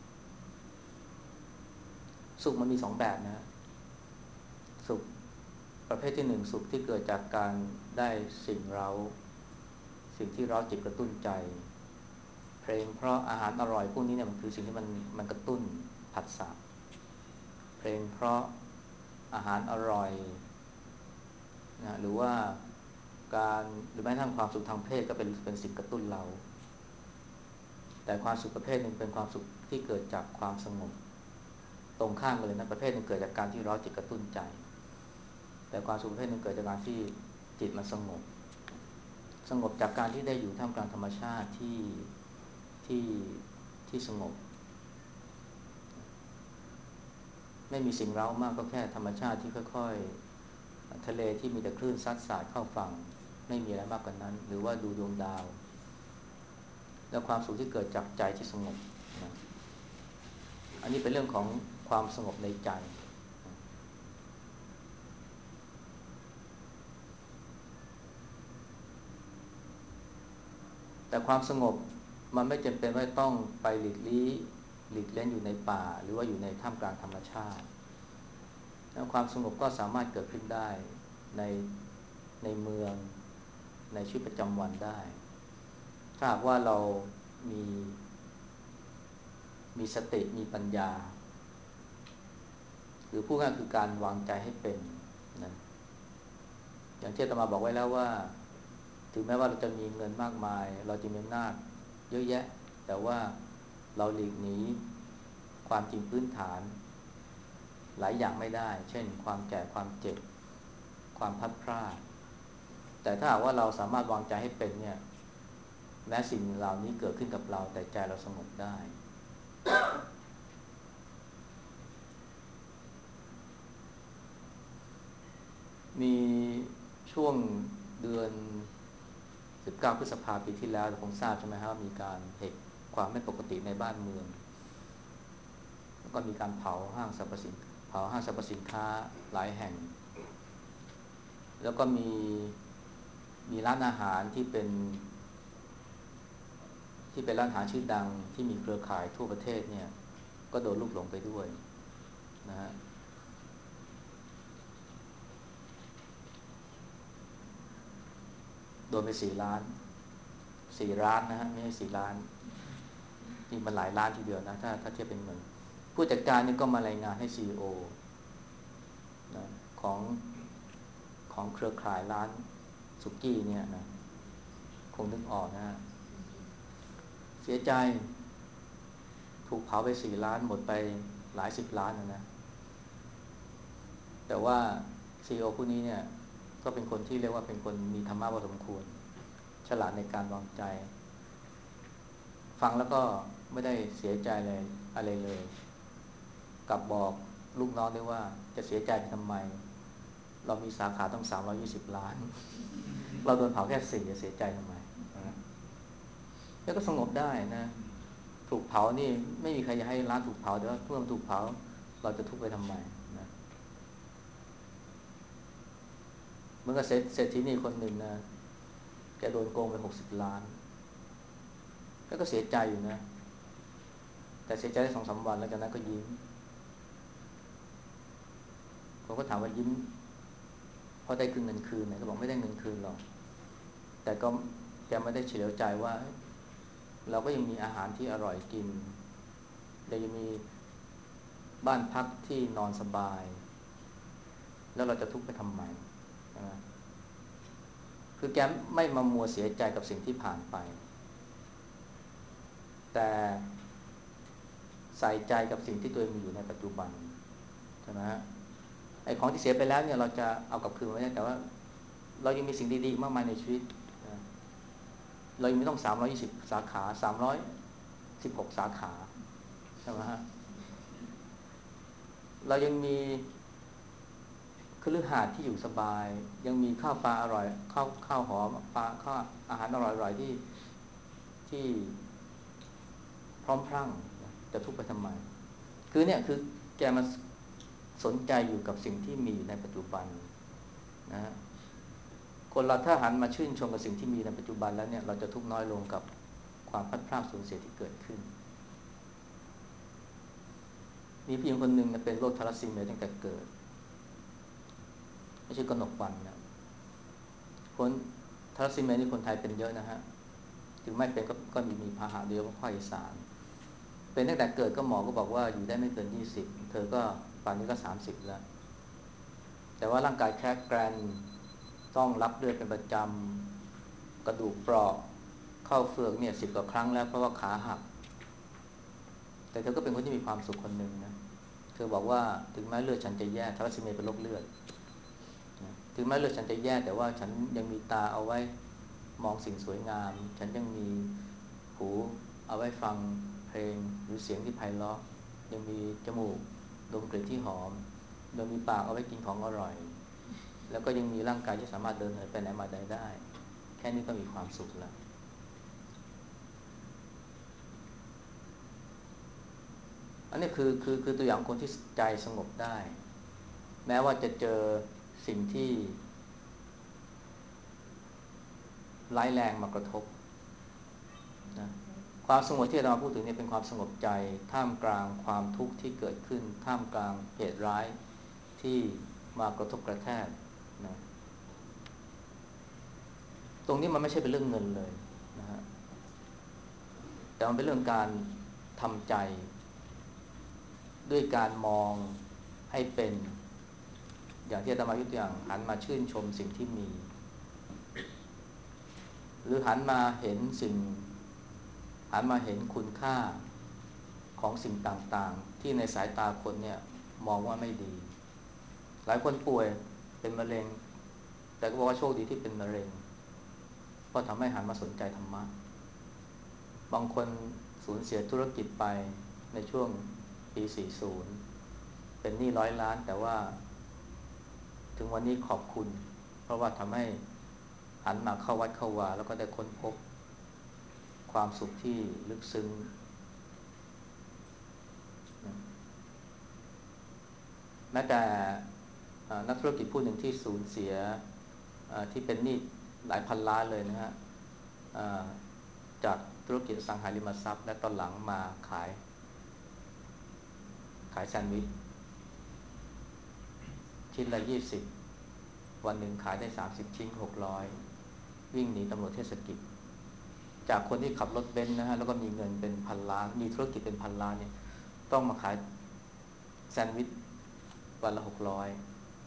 สุขมันมีสองแบบนะสุขประเภทที่หนึ่งสุขที่เกิดจากการได้สิ่งเร้าสิ่งที่เร้าจิตกระตุ้นใจเพลงเพราะอาหารอร่อยพวกนี้เนี่ยมันคือสิ่งที่มันมันกระตุ้นผัสสะเพลงเพราะอาหารอร่อยนะหรือว่าการหรือแม้กระทั่งความสุขทางเพศก็เป็นเป็นสิ่งกระตุ้นเราแต่ความสุขประเภทหนึ่งเป็นความสุขที่เกิดจากความสงบตรงข้ามกันเลยนะประเภทหนึ่งเกิดจากการที่เร้าจิตกระตุ้นใจแต่ความสุขประเภทหนึ่งเกิดจากการที่จิตมันสงบสงบจากการที่ได้อยู่ท่ามกลางธรรมชาติที่ที่ที่สงบไม่มีสิ่งเร้ามากก็แค่ธรรมชาติที่ค่อยๆทะเลที่มีแต่คลื่นซัดสาดเข้าฝั่งไม่มีอะไรมากกว่านั้นหรือว่าดูดวงดาวและความสุขที่เกิดจากใจที่สงบนะอันนี้เป็นเรื่องของความสงบในใจแต่ความสงบมันไม่จำเป็นว่าต้องไปหลีกลี้หลีกเล่นอยู่ในป่าหรือว่าอยู่ในท่ามกลางธรรมชาติแล้วความสงบก็สามารถเกิดขึ้นได้ในในเมืองในชีวิตประจำวันได้ถ้าหากว่าเรามีมีสติมีปัญญาหรือพูดง่ายคือการวางใจให้เป็นนะอย่างที่อาตมาบอกไว้แล้วว่าถึงแม้ว่าเราจะมีเงินมากมายเราจะมีอำนาจเยอะแยะแต่ว่าเราหลีกหนีความจริงพื้นฐานหลายอย่างไม่ได้เช่นความแก่ความเจ็บความพัดพรากแต่ถ้าหากว่าเราสามารถวางใจให้เป็นเนี่ยแม้สิ่งเหล่านี้เกิดขึ้นกับเราแต่ใจเราสงบได้มีช่วงเดือนสิบเก้าพฤษภาคมปีที่แล้วคงทราบใช่ไหมครับมีการเหตุความไม่ปกติในบ้านเมืองแล้วก็มีการเผาห้างสรรพสินเผาห้างสรรพสินค้าหลายแห่งแล้วก็มีมีร้านอาหารที่เป็นที่เป็นร้านอาหารชื่อดังที่มีเครือข่ายทั่วประเทศเนี่ยก็โดนลูกหลงไปด้วยนะฮะโดนไปสี่ล้านสี่ล้านนะฮะไม่ใช่สี่ล้านจริงมันหลายล้านทีเดียวนะถ้าถ้าเทียบเป็นเงินผู้จัดการนี่ก็มารายงานให้ ซี อี โอ นะของของเครือข่ายร้านสุกี้เนี่ยนะคงนึกออกนะฮะเสียใจถูกเผาไปสี่ล้านหมดไปหลายสิบล้านนะนะแต่ว่า ซี อี โอ ผู้นี้เนี่ยก็เป็นคนที่เรียกว่าเป็นคนมีธรรมะพอสมควรฉลาดในการวางใจฟังแล้วก็ไม่ได้เสียใจอะไรอะไรเลยกลับบอกลูกน้องด้วยว่าจะเสียใจไปทำไมเรามีสาขาต้องสามร้อยยี่สิบล้านเราโดนเผาแค่สี่จะเสียใจทำไมนะแล้วก็สงบได้นะถูกเผานี่ไม่มีใครอยากให้ร้านถูกเผาแต่ว่าเมื่อมันถูกเผาเราจะทุกข์ไปทำไมนะเหมือนกับเศรษเศรษฐีนี่คนหนึ่งนะแกโดนโกงไปหกสิบล้านแกก็เสียใจอยู่นะแต่เสียใจได้สองสามวันแล้วจากนั้นก็ยิ้มผมก็ถามว่ายิ้มเพราะได้คืนเงินคืนไหนก็บอกไม่ได้เงินคืนหรอกแต่ก็แกไม่ได้เฉลียวใจว่าเราก็ยังมีอาหารที่อร่อยกินเรายังมีบ้านพักที่นอนสบายแล้วเราจะทุกข์ไปทำไมใช่ไหมคือแกไม่มามัวเสียใจกับสิ่งที่ผ่านไปแต่ใส่ใจกับสิ่งที่ตัวเองมีอยู่ในปัจจุบันใช่ไหมไอ้ของที่เสียไปแล้วเนี่ยเราจะเอากลับคืนไม่ได้แต่ว่าเรายังมีสิ่งดีๆมากมายในชีวิตนะเรายังไม่ต้องสามร้อยยี่สิบสาขาสามร้อยสิบหกสาขาใช่ไหมฮะเรายังมีคฤหาสน์ที่อยู่สบายยังมีข้าวปลาอร่อยข้าวข้าวหอมปลาข้าวอาหารอร่อยๆที่ที่พร้อมพรั่งจะทุกข์ไปทำไมคือเนี่ยคือแกมาสนใจอยู่กับสิ่งที่มีอยู่ในปัจจุบันนะคนเราถ้าหันมาชื่นชมกับสิ่งที่มีในปัจจุบันแล้วเนี่ยเราจะทุกข์น้อยลงกับความพลัดพรากสูญเสียที่เกิดขึ้นมีผู้หญิงคนหนึ่งเป็นโรคทาลัสซีเมียตั้งแต่เกิดไม่ใช่กนกวรรณนะคนทาลัสซีเมียนี่คนไทยเป็นเยอะนะฮะถึงไม่เป็นก็ก็มีมีพาหะเดียวกับภาคอีสานเป็นตั้งแต่เกิดก็หมอก็บอกว่าอยู่ได้ไม่เกินยี่สิบเธอก็ป่านนี้ก็สามสิบแล้วแต่ว่าร่างกายแข็งแกร่งต้องรับเลือดเป็นประจำกระดูกเปราะเข้าเฟือกเนี่ยสิบกว่าครั้งแล้วเพราะว่าขาหักแต่เธอก็เป็นคนที่มีความสุขคนหนึ่งนะเธอบอกว่าถึงแม้เลือดฉันจะแย่ทาลัสซีเมียเป็นโรคเลือดถึงแม้เลือดฉันจะแย่แต่ว่าฉันยังมีตาเอาไว้มองสิ่งสวยงามฉันยังมีหูเอาไว้ฟังเพลงหรือเสียงที่ไพเราะยังมีจมูกดมกลิ่นที่หอมยังมีปากเอาไว้กินของอร่อยแล้วก็ยังมีร่างกายที่สามารถเดินเหินไปไหนมาไหนได้แค่นี้ก็มีความสุขแล้วอันนี้คือคือคือตัวอย่างคนที่ใจสงบได้แม้ว่าจะเจอสิ่งที่ร้ายแรงมากระทบนะความสงบที่เราพูดถึงเนี่ยเป็นความสงบใจท่ามกลางความทุกข์ที่เกิดขึ้นท่ามกลางเหตุร้ายที่มากระทบกระแทกนะตรงนี้มันไม่ใช่เป็นเรื่องเงินเลยนะฮะแต่มันเป็นเรื่องการทำใจด้วยการมองให้เป็นอย่างที่อาตมายุตัวอย่างหันมาชื่นชมสิ่งที่มีหรือหันมาเห็นสิ่งหันมาเห็นคุณค่าของสิ่งต่างๆที่ในสายตาคนเนี่ยมองว่าไม่ดีหลายคนป่วยเป็นมะเร็งแต่ก็บอกว่าโชคดีที่เป็นมะเร็งเพราะทำให้หันมาสนใจธรรมะบางคนสูญเสียธุรกิจไปในช่วงปีสี่สิบเป็นหนี้ร้อยล้านแต่ว่าถึงวันนี้ขอบคุณเพราะว่าทำให้หันมาเข้าวัดเข้าวาแล้วก็ได้ค้นพบความสุขที่ลึกซึ้งแม้แต่นักธุรกิจผู้หนึ่งที่สูญเสียที่เป็นหนี้หลายพันล้านเลยนะฮะจากธุรกิจอสังหาริมทรัพย์และตอนหลังมาขายขายแซนด์วิชชิ้นละยี่สิบวันหนึ่งขายได้สามสิบชิ้นหกร้อยวิ่งหนีตำรวจเทศกิจจากคนที่ขับรถเบนซ์นะฮะแล้วก็มีเงินเป็นพันล้านมีธุรกิจเป็นพันล้านเนี่ยต้องมาขายแซนด์วิชวันละหกร้อย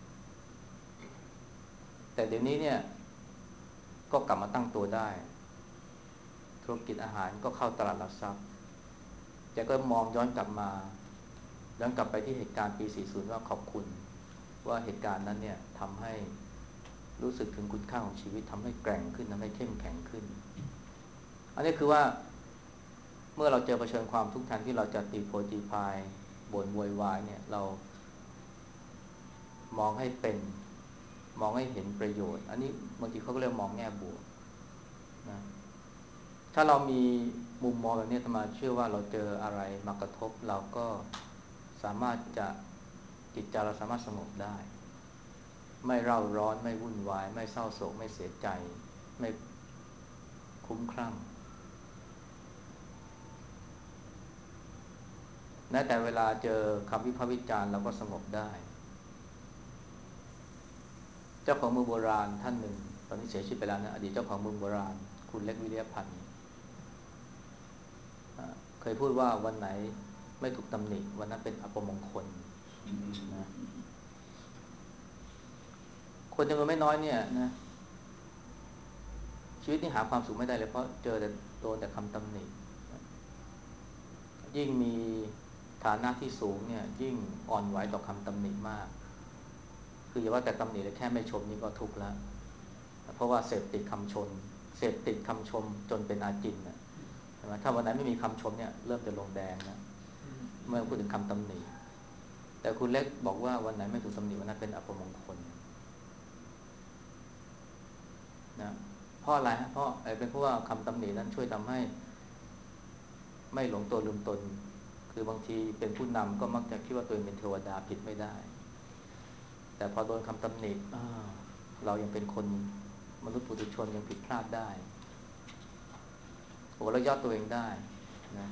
แต่เดี๋ยวนี้เนี่ยก็กลับมาตั้งตัวได้ธุรกิจอาหารก็เข้าตลาดหลักทรัพย์แกก็มองย้อนกลับมาย้อนกลับไปที่เหตุการณ์ปีสี่สิบว่าขอบคุณว่าเหตุการณ์นั้นเนี่ยทำให้รู้สึกถึงคุณค่าของชีวิตทำให้แกร่งขึ้นทำให้เข้มแข็งขึ้นอันนี้คือว่าเมื่อเราเจอเผชิญความทุกข์แทนที่เราจะตีโพยตีพายบ่นโวยวายเนี่ยเรามองให้เป็นมองให้เห็นประโยชน์อันนี้บางทีเขาก็เรียกมองแง่บวกนะถ้าเรามีมุมมองแบบนี้อาตมาเชื่อว่าเราเจออะไรมากระทบเราก็สามารถจะจิตใจเราสามารถสงบได้ไม่เร่าร้อนไม่วุ่นวายไม่เศร้าโศกไม่เสียใจไม่คุ้มคลั่งแม้แต่เวลาเจอคำวิพากษ์วิจารณ์เราก็สงบได้เจ้าของเมืองโบราณท่านหนึ่งตอนนี้เสียชีวิตไปแล้วนะอดีตเจ้าของเมืองโบราณคุณเล็กวิริยพันธ์เคยพูดว่าวันไหนไม่ถูกตำหนิวันนั้นเป็นอัปมงคลนะคนจำนวนไม่น้อยเนี่ยนะชีวิตนี่หาความสุขไม่ได้เลยเพราะเจอแต่โดนแต่คำตำหนิยิ่งมีฐานะที่สูงเนี่ยยิ่งอ่อนไหวต่อคำตำหนิมากคืออย่าว่าแต่ตำหนิเลยแค่ไม่ชมนี่ก็ทุกข์แล้วเพราะว่าเสพติดคำชมเสพติดคำชมจนเป็นอาจินนะใช่ไหมถ้าวันไหนไม่มีคำชมเนี่ยเริ่มจะลงแดงนะเมื่อพูดถึงคำตำหนิแต่คุณเล็กบอกว่าวันไหนไม่ถูกตำหนิวันนั้นเป็นอัปมงคลนะเพราะอะไรฮะเพราะเป็นเพราะว่าคำตำหนินั้นช่วยทำให้ไม่หลงตัวลืมตนคือบางทีเป็นผู้นำก็มักจะคิดว่าตัวเองเป็นเทวดาผิดไม่ได้แต่พอโดนคำตำหนิเรายังเป็นคนมนุษย์ปุถุชนยังผิดพลาดได้โอ้แล้วย่อตัวเองได้นะ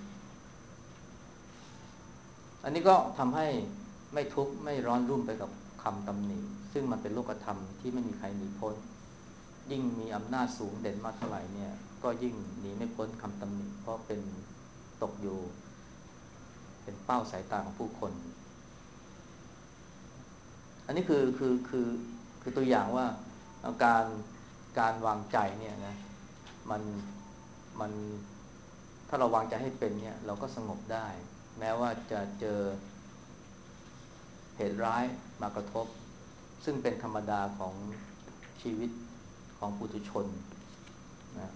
อันนี้ก็ทำให้ไม่ทุกข์ไม่ร้อนรุ่มไปกับคำตำหนิซึ่งมันเป็นโลกธรรมที่ไม่มีใครหนีพ้นยิ่งมีอำนาจสูงเด่นมากเท่าไหร่เนี่ยก็ยิ่งหนีไม่พ้นคำตำหนิเพราะเป็นตกอยู่เป็นเป้าสายตาของผู้คนอันนี้คือคือคือคือตัวอย่างว่าการการวางใจเนี่ยนะมันมันถ้าเราวางใจให้เป็นเนี่ยเราก็สงบได้แม้ว่าจะเจอเหตุร้ายมากระทบซึ่งเป็นธรรมดาของชีวิตของปุถุชนนะ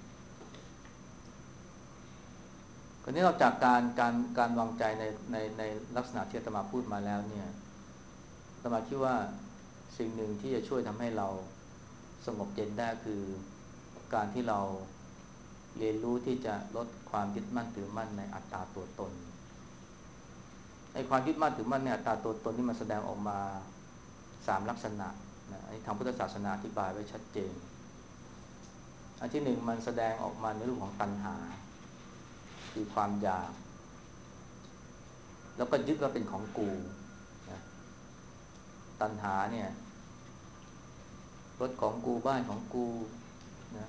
คราวนี้นอกจากการการการวางใจในในในลักษณะที่อาตมาพูดมาแล้วเนี่ยอาตมาคิดว่าสิ่งหนึ่งที่จะช่วยทำให้เราสงบเย็นได้คือการที่เราเรียนรู้ที่จะลดความยึดมั่นถือมั่นในอัตตาตัวตนในความยึดมั่นถือมั่นในอัตตาตัวตนที่มันแสดงออกมาสามลักษณะนะอันนี้ทางพุทธศาสนาอธิบายไว้ชัดเจนอันที่หนึ่งมันแสดงออกมาในรูปของตัณหาคือความอยากแล้วก็ยึดว่าเป็นของกูนะตัณหาเนี่ยรถของกูบ้านของกูนะ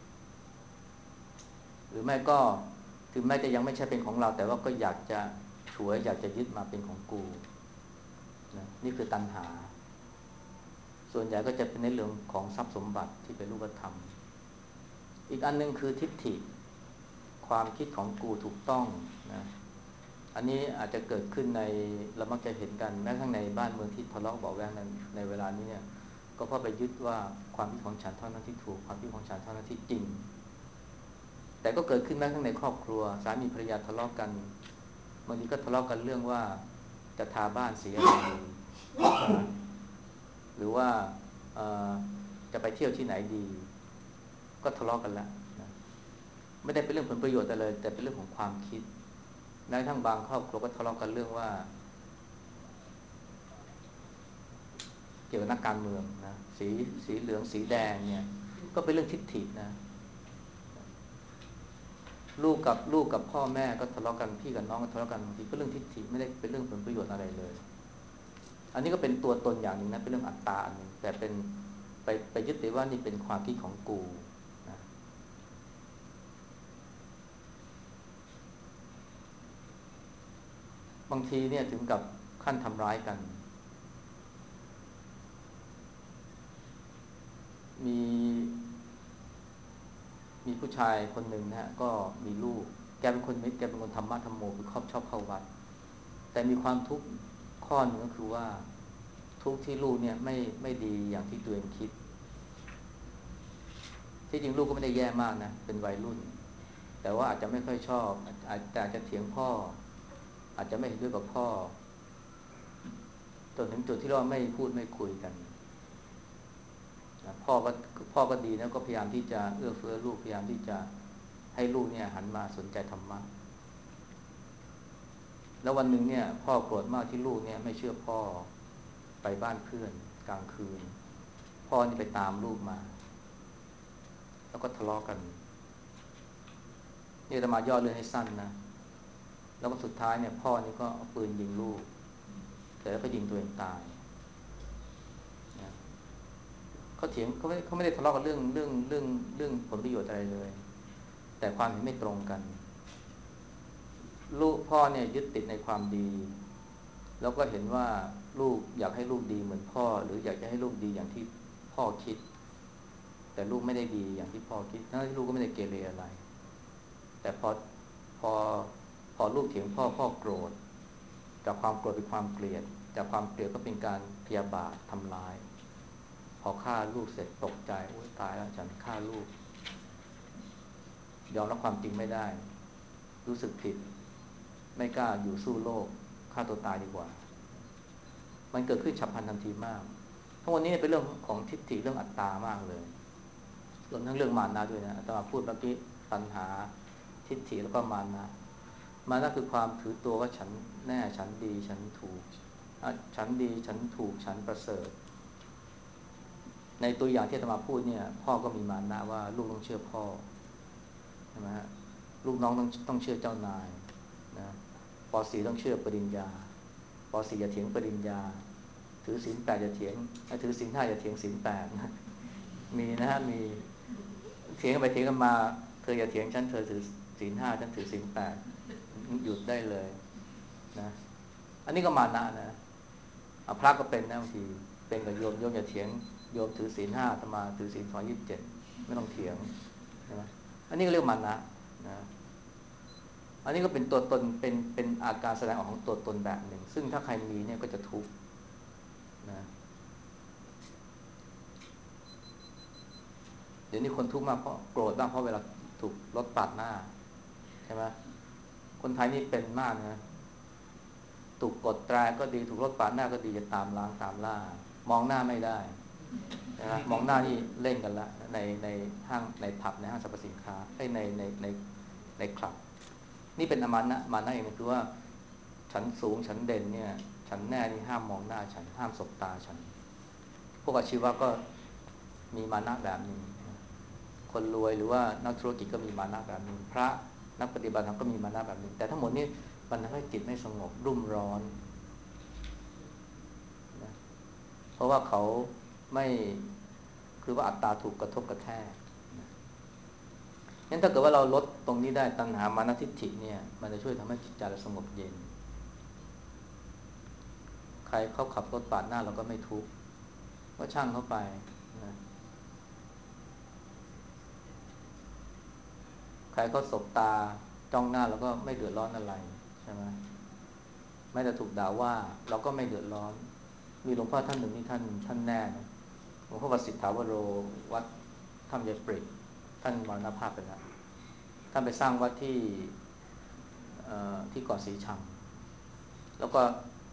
หรือไม่ก็ถึงแม้จะยังไม่ใช่เป็นของเราแต่ว่าก็อยากจะฉวยอยากจะยึดมาเป็นของกูนะนี่คือตัณหาส่วนใหญ่ก็จะเป็นในเรื่องของทรัพย์สมบัติที่เป็นรูปธรรมอีกอันนึงคือทิฏฐิความคิดของกูถูกต้องนะอันนี้อาจจะเกิดขึ้นในเรามักจะเห็นกันแม้ทั้งในบ้านเมืองที่ทะเลาะเบาะแว้งในในเวลานี้เนี่ยก็เพราะไปยึดว่าความคิดของฉันเท่านั้นที่ถูกความคิดของฉันเท่านั้นที่จริงแต่ก็เกิดขึ้นแม้ทั้งในครอบครัวสามีภรรยาทะเลาะกันบางทีก็ทะเลาะกันเรื่องว่าจะทาบ้านสีอะไรดีหรือว่าจะไปเที่ยวที่ไหนดีก็ทะเลาะกันแล้วนะไม่ได้เป็นเรื่องผลประโยชน์แต่เลยแต่เป็นเรื่องของความคิดแม้ทั้งบางครอบครัวก็ทะเลาะกันเรื่องว่าเกี่ยวกับนักการเมืองนะสีสีเหลืองสีแดงเนี่ยก็เป็นเรื่องทิฏฐินะลูกกับลูกกับพ่อแม่ก็ทะเลาะกันพี่กับน้องก็ทะเลาะกันบางทีก็เรื่องทิฏฐิไม่ได้เป็นเรื่องผลประโยชน์อะไรเลยอันนี้ก็เป็นตัวตนอย่างหนึ่งนะเป็นเรื่องอัตตาอันหนึ่งแต่เป็นไปไปยึดติดว่านี่เป็นความคิดของกูนะบางทีเนี่ยถึงกับขั้นทำร้ายกันมีมีผู้ชายคนหนึ่งนะฮะก็มีลูกแกเป็นคนมิตรแกเป็นคนธรรมะธรรมโมคือชอบชอบเข้าวัดแต่มีความทุกข์ข้อหนึ่งก็คือว่าทุกข์ที่ลูกเนี่ยไม่ไม่ดีอย่างที่ตัวเองคิดที่จริงลูกก็ไม่ได้แย่มากนะเป็นวัยรุ่นแต่ว่าอาจจะไม่ค่อยชอบอาจจะอาจจะเถียงพ่ออาจจะไม่เห็นด้วยกับพ่อจนถึงจุดที่เราไม่พูดไม่คุยกันนะพ่อก็พ่อก็ดีนะก็พยายามที่จะเอื้อเฟื้อลูกพยายามที่จะให้ลูกเนี่ยหันมาสนใจธรรมะแล้ววันหนึ่งเนี่ยพ่อโกรธมากที่ลูกเนี่ยไม่เชื่อพ่อไปบ้านเพื่อนกลางคืนพ่อนี่ไปตามลูกมาแล้วก็ทะเลาะกันนี่จะมาย่อเรื่องให้สั้นนะแล้วก็สุดท้ายเนี่ยพ่อนี่ก็เอาปืนยิงลูกแต่แล้วก็ยิงตัวเองตายนะเขาเถียงเขาไม่เขาไม่ได้ทะเลาะกันเรื่องเรื่องเรื่องเรื่องผลประโยชน์อะไรเลยแต่ความเห็นไม่ตรงกันลูกพ่อเนี่ยยึดติดในความดีแล้วก็เห็นว่าลูกอยากให้ลูกดีเหมือนพ่อหรืออยากจะให้ลูกดีอย่างที่พ่อคิดแต่ลูกไม่ได้ดีอย่างที่พ่อคิดทั้งที่ลูกก็ไม่ได้เกเรอะไรแต่พอพอพอลูกเถียงพ่อพ่อโกรธจากความโกรธเป็นความเกลียดจากความเกลียดก็เป็นการพยาบาททำร้ายพอฆ่าลูกเสร็จตกใจโอ๊ยตายแล้วฉันฆ่าลูกยอมรับความจริงไม่ได้รู้สึกผิดไม่กล้าอยู่สู้โลกฆ่าตัวตายดีกว่ามันเกิดขึ้นฉับพลันทันทีมากทั้งวันนี้เป็นเรื่องของทิฏฐิเรื่องอัตตามากเลยรวมทั้งเรื่องมานะด้วยนะอาตมาพูดเมื่อกี้ตัณหาทิฏฐิแล้วก็มานะมานะคือความถือตัวว่าฉันแน่ฉันดีฉันถูกฉันดีฉันถูกฉันประเสริฐในตัวอย่างที่อาตมาพูดเนี่ยพ่อก็มีมานะว่าลูกต้องเชื่อพ่อใช่ไหมฮะลูกน้องต้องต้องเชื่อเจ้านายนะป .สี่ ต้องเชื่อปริญญาป .สี่ อย่าเถียงปริญญาถือศีลแปดอย่าเถียงถือศีลห้าอย่าเถียงศีลแปดนะมีนะฮะมีเถียงกันไปเถียงกันมาเธออย่าเถียงฉันเธอถือศีลห้าฉันถือศีลแปดหยุดได้เลยนะอันนี้ก็มานะนะพระก็เป็นนะบางทีเป็นกับโยมโยมอย่าเถียงโยมถือศีลห้าอาตมาถือศีลสองยี่สิบเจ็ดไม่ต้องเถียงใช่ไหมอันนี้ก็เรียกมานะนะอันนี้ก็เป็นตัวตนเป็นเป็นอาการแสดงออกของตัวตนแบบหนึ่งซึ่งถ้าใครมีเนี่ยก็จะทุกข์นะเดี๋ยวนี้คนทุกข์มากเพราะโกรธบ้างเพราะเวลาถูกรถปาดหน้าใช่ไหมคนไทยนี่เป็นมากนะถูกกดแตรก็ดีถูกรถปาดหน้าก็ดีจะตามล้างตามล่ามองหน้าไม่ได้นะมองหน้านี่เล่นกันละในในห้างในผับในห้างสรรพสินค้าในในในในในคลับนี่เป็นอมานะมานะเองคือว่าฉันสูงฉันเด่นเนี่ยฉันแน่นี่ห้ามมองหน้าฉันห้ามสบตาฉันพวกอาชีวะก็มีมานะแบบนี้คนรวยหรือว่านักธุรกิจก็มีมานะแบบนี้พระนักปฏิบัติธรรมก็มีมานะแบบนี้แต่ทั้งหมดนี้มันทำให้จิตไม่สงบรุ่มร้อนนะเพราะว่าเขาไม่คือว่าอัตตาถูกกระทบกระแทกงั้นถ้าเกิดว่าเราลดตรงนี้ได้ตัณหามานะทิฏฐิเนี่ยมันจะช่วยทำให้จิตใจเราสงบเย็นใครเขาขับรถปาดหน้าเราก็ไม่ทุกข์ก็ช่างเขาไปนะใครเขาสบตาจ้องหน้าเราก็ไม่เดือดร้อนอะไรใช่ไหมไม่แต่ถูกด่าว่าเราก็ไม่เดือดร้อนมีหลวงพ่อท่านหนึ่งนี่ท่านท่านแน่นะหลวงพ่อวสิทธาวโรวัดถ้ำยายปริกท่านมรณภาพไปแล้วท่านไปสร้างวัดที่ที่เกาะสีชังแล้วก็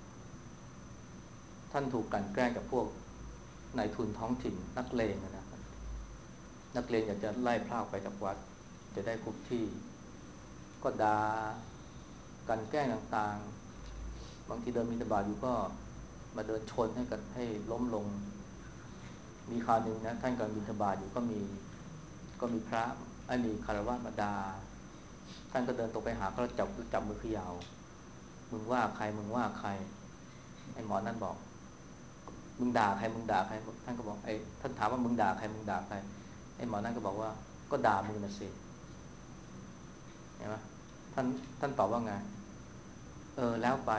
ท่านถูกกลั่นแกล้งกับพวกนายทุนท้องถิ่นนักเลงนะครับนักเลงอยากจะไล่พรากไปจากวัดจะได้คุกที่ก็ด่ากันแกล้งต่างๆบางทีเดินบิณฑบาตอยู่ก็มาเดินชนให้กันให้ล้มลงมีคราวหนึ่งนะท่านกำลังบิณฑบาตอยู่ก็มีก็มีพระไอ้มีคารวะมาด่าท่านก็เดินตรงไปหาเขาจับจับมือขยาวมึงว่าใครมึงว่าใครไอ้หมอนั่นบอกมึงด่าใครมึงด่าใครท่านก็บอกไอ้ท่านถามว่ามึงด่าใครมึงด่าใครไอ้หมอนั่นก็บอกว่าก็ด่ามึงน่ะสิเห็นไหมท่านท่านตอบว่าไงเออแล้วไป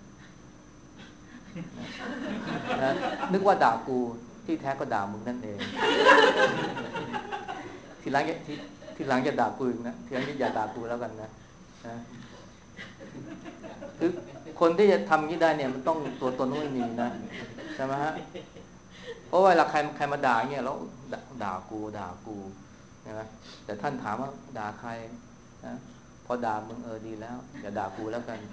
นะนึกว่าด่ากูที่แท้ก็ด่ามึงนั่นเองทีหลังทีทีหลังจะด่ากูอีกนะทีหลังจะอย่าด่ากูแล้วกันนะนะคือคนที่จะทำอย่างนี้ได้เนี่ยมันต้องตัวตนต้องไม่มีนะใช่ไหมฮะเพราะว่าเวลาใครใครมาด่าเนี่ยแล้วด่ากูด่ากูใช่ไหมแต่ท่านถามว่าด่าใครนะพอด่ามึงเออดีแล้วอย่าด่ากูแล้วกัน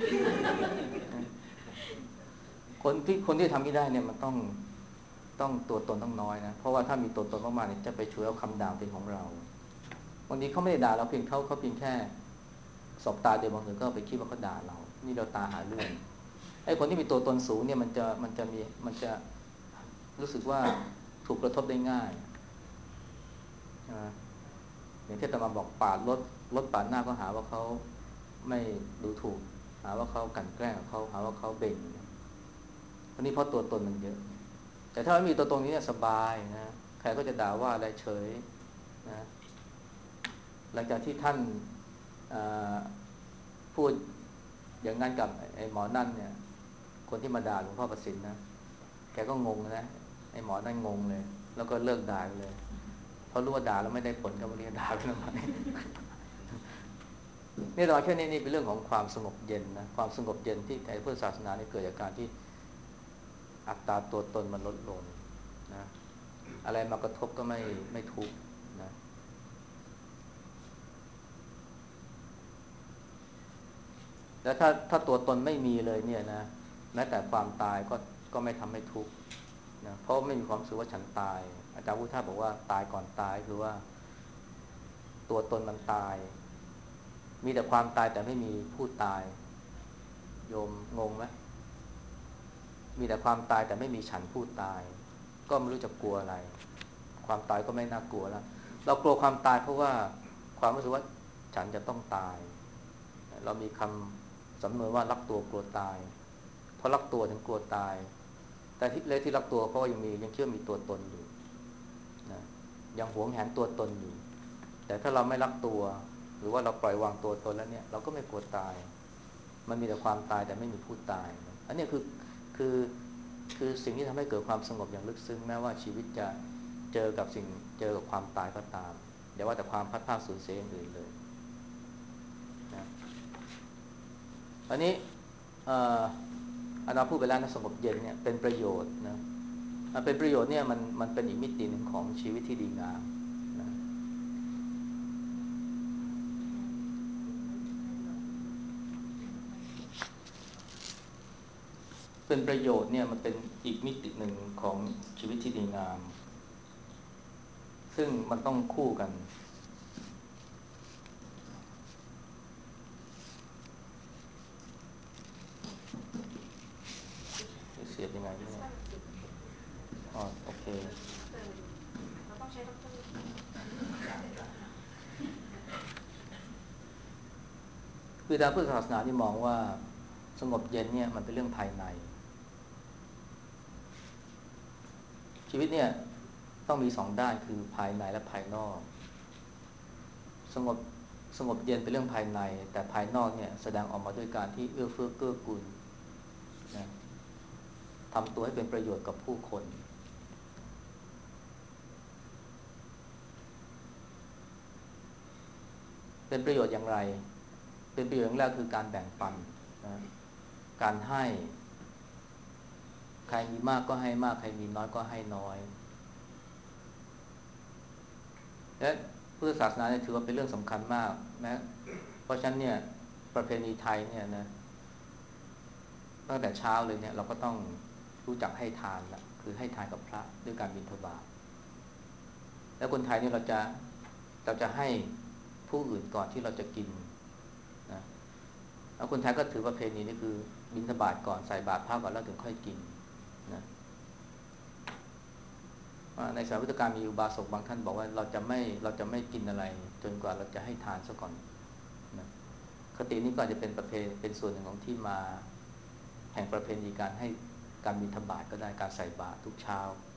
คนที่คนที่ทำนี้ได้เนี่ยมันต้องต้องตัวตนต้องน้อยนะเพราะว่าถ้ามีตัวตนมากๆเนี่ยจะไปช่วยเอาคำด่าเป็นของเราบางทีเขาไม่ได้ด่าเราเพียงเขาเขาเพียงแค่สบตาเดียวบางทีก็ไปคิดว่าเขาด่าเรานี่เราตาหาเรื่องไอ้คนที่มีตัวตนสูงเนี่ยมันจะมันจะมีมันจะรู้สึกว่าถูกกระทบได้ง่ายใช่ไหมอย่างที่อาตมาบอกปาดรถรถปาดหน้าก็หาว่าเขาไม่ดูถูกหาว่าเขากลั่นแกล้งเขาหาว่าเขาเบ่งอันนี้เพราะตัวตนมันเยอะแต่ถ้าไม่มีตัวตนนี้สบายนะใครก็จะด่าว่าอะไรเฉยนะหลังจากที่ท่านพูดอย่างนั้นกับไอ้หมอนั่นเนี่ยคนที่มาด่าหลวงพ่อประสิทธิ์นะแกก็งงนะไอ้หมอนั่นงงเลยแล้วก็เลิกด่าเลยเพราะรู้ว่าด่าแล้วไม่ได้ผลก็ไม่ได้ด่าไปทำไมนี่เราแค่นี้นี่เป็นเรื่องของความสงบเย็นนะความสงบเย็นที่ในพุทธศาสนานี่เกิดจากการที่อัตตาตัวตนมันลดลงนะอะไรมากระทบก็ไม่ไม่ทุกข์นะแล้วถ้าถ้าตัวตนไม่มีเลยเนี่ยนะแม้แต่ความตายก็ก็ไม่ทำให้ทุกข์นะเพราะไม่มีความรู้สึกว่าฉันตายอาจารย์พุทธาบอกว่าตายก่อนตายคือว่าตัวตนมันตายมีแต่ความตายแต่ไม่มีผู้ตายโยมงงไหมมีแต่ความตายแต่ไม่มีฉันผู้ตายก็ไม่รู้จะกลัวอะไรความตายก็ไม่น่ากลัวแล้วเรากลัวความตายเพราะว่าความรู้สึกว่าฉันจะต้องตายเรามีคำสำนวนว่ารักตัวกลัวตายเพราะรักตัวถึงกลัวตายแต่ที่เลยที่รักตัวเพราะว่ายังมียังเชื่อมีตัวตนอยู่นะยังหวงแหนตัวตนอยู่แต่ถ้าเราไม่รักตัวหรือว่าเราปล่อยวางตัวตนแล้วเนี่ยเราก็ไม่กลัวตายมันมีแต่ความตายแต่ไม่มีผู้ตายอันนี้คือคือคือสิ่งที่ทำให้เกิดความสงบอย่างลึกซึ้งแม้ว่าชีวิตจะเจอกับสิ่งเจอกับความตายก็ตามอย่าว่าแต่ความพัดพรากสูญเสียอย่างอื่นเลยนะอันนี้อันเราพูดไปแล้วนะสงบเย็นเนี่ยเป็นประโยชน์นะเป็นประโยชน์เนี่ยมันมันเป็นอีกมิติหนึ่งของชีวิตที่ดีงามนะเป็นประโยชน์เนี่ยมันเป็นอีกมิติหนึ่งของชีวิตที่ดีงามซึ่งมันต้องคู่กันเสียบยังไงเนี่ยอ๋อโอเคเราต้องใช้ด็อกเตอร์คือทางพุทธศาสนาที่มองว่าสงบเย็นเนี่ยมันเป็นเรื่องภายในชีวิตเนี่ยต้องมีสองด้านคือภายในและภายนอกสงบสงบเย็นเป็นเรื่องภายในแต่ภายนอกเนี่ยแสดงออกมาด้วยการที่เอื้อเฟื้อเกื้อกูลนะทำตัวให้เป็นประโยชน์กับผู้คนเป็นประโยชน์อย่างไรเป็นประโยชน์อย่างแรกคือการแบ่งปันนะการให้ใครมีมากก็ให้มากใครมีน้อยก็ให้น้อยและพุทธศาสนาเนี่ยถือว่าเป็นเรื่องสำคัญมากนะเพราะฉะนั้นเนี่ยประเพณีไทยเนี่ยนะตั้งแต่เช้าเลยเนี่ยเราก็ต้องรู้จักให้ทานละคือให้ทานกับพระด้วยการบิณฑบาตแล้วคนไทยเนี่ยเราจะเราจะให้ผู้อื่นก่อนที่เราจะกินนะแล้วคนไทยก็ถือประเพณีนี่คือบิณฑบาตก่อนใส่บาตรพระก่อนแล้วถึงค่อยกินนะในสายพุทธการมีอุบาสกบางท่านบอกว่าเราจะไม่เราจะไม่กินอะไรจนกว่าเราจะให้ทานซะก่อนนะคตินี้ก็อาจจะเป็นประเพณีเป็นส่วนหนึ่งของที่มาแห่งประเพณีการให้การบิณฑบาตก็ได้การใส่บาตรทุกเช้า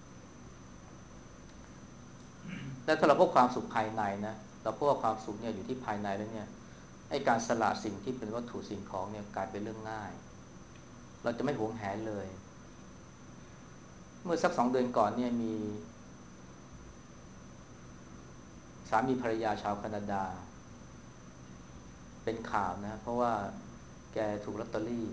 และถ้าเราพบความสุขภายในนะเราพบว่าความสุขเนี่ยอยู่ที่ภายในแล้วเนี่ยไอ้การสละสิ่งที่เป็นวัตถุสิ่งของเนี่ยกลายเป็นเรื่องง่ายเราจะไม่หวงแหนเลยเมื่อสักสองเดือนก่อนเนี่ยมีสามีภรรยาชาวแคนาดาเป็นข่าวนะเพราะว่าแกถูกลอตเตอรี่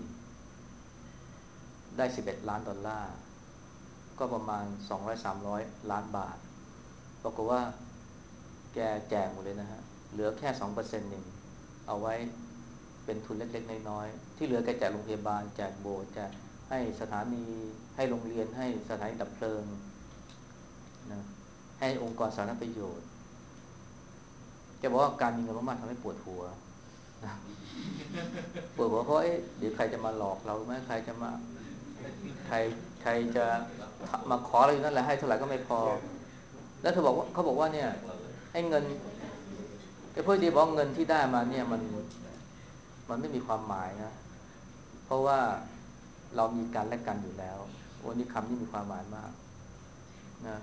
ได้สิบเอ็ดล้านดอลลาร์ก็ประมาณสองร้อย สามร้อยล้านบาทปรากฏว่าแกแจกหมดเลยนะฮะเหลือแค่ สองเปอร์เซ็นต์ เองเอาไว้เป็นทุนเล็กๆน้อยๆที่เหลือแกแจกโรงพยาบาลแจกโบสถ์แจกให้สถานีให้โรงเรียนให้สถานีดับเพลิงนะให้องค์กรสาธารณประโยชน์แกบอกว่าการมีเงินมากๆทำให้ปวดหัวปวดหัวเพราะเอ๊ะเดี๋ยวใครจะมาหลอกเราไหมใครจะมาใครใครจะมาขออะไรอยู่นั่นแหละให้เท่าไหร่ก็ไม่พอแล้วเธอบอกว่าเขาบอกว่าเนี่ยให้เงินไอ้พวกที่บอกเงินที่ได้มาเนี่ยมันมันไม่มีความหมายนะเพราะว่าเรามีการแลกกันอยู่แล้ววันนี้คำนี้มีความหมายมากนะ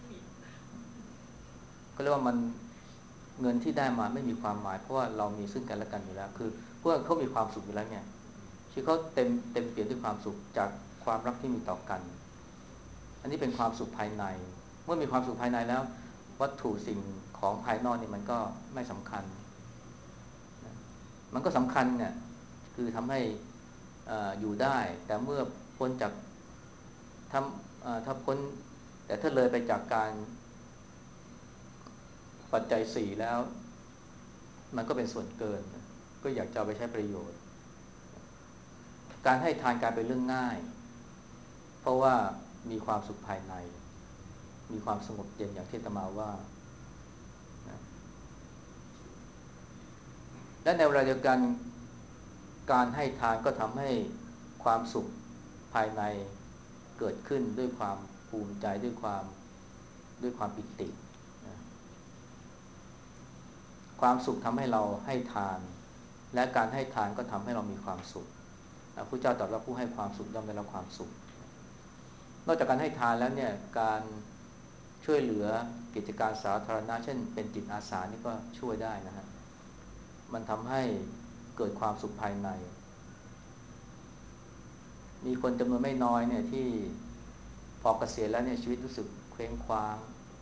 ก็เรียกว่ามันเงินที่ได้มาไม่มีความหมายเพราะว่าเรามีซึ่งกันและกันอยู่แล้วคือพวกเขามีความสุขอยู่แล้วเนี่ยชีวิตเขาเต็มเต็มเปี่ยมด้วยความสุขจากความรักที่มีต่อกันอันนี้เป็นความสุขภายในเมื่อมีความสุขภายในแล้ววัตถุสิ่งของภายนอกนี่มันก็ไม่สำคัญนะมันก็สำคัญเนี่ยคือทำให้ออยู่ได้แต่เมื่อพ้นจากทำถ้าพ้นแต่ถ้าเลยไปจากการปัจจัยสี่แล้วมันก็เป็นส่วนเกินก็อยากจะเอาไปใช้ประโยชน์การให้ทานการเป็นเรื่องง่ายเพราะว่ามีความสุขภายในมีความสงบเย็นอย่างที่อาตมาว่านะและในเวลาเดียวกันการให้ทานก็ทำให้ความสุขภายในเกิดขึ้นด้วยความภูมิใจด้วยความด้วยความปิตินะความสุขทำให้เราให้ทานและการให้ทานก็ทำให้เรามีความสุขพระพุทธเจ้าตรัสว่าผู้ให้ความสุขย่อมได้รับความสุขนอกจากการให้ทานแล้วเนี่ยการช่วยเหลือกิจการสาธารณะเช่นเป็นจิตอาสานี่ก็ช่วยได้นะฮะมันทำให้เกิดความสุขภายในมีคนจำนวนไม่น้อยเนี่ยที่พอเกษียณแล้วเนี่ยชีวิตรู้สึกเคว้งคว้าง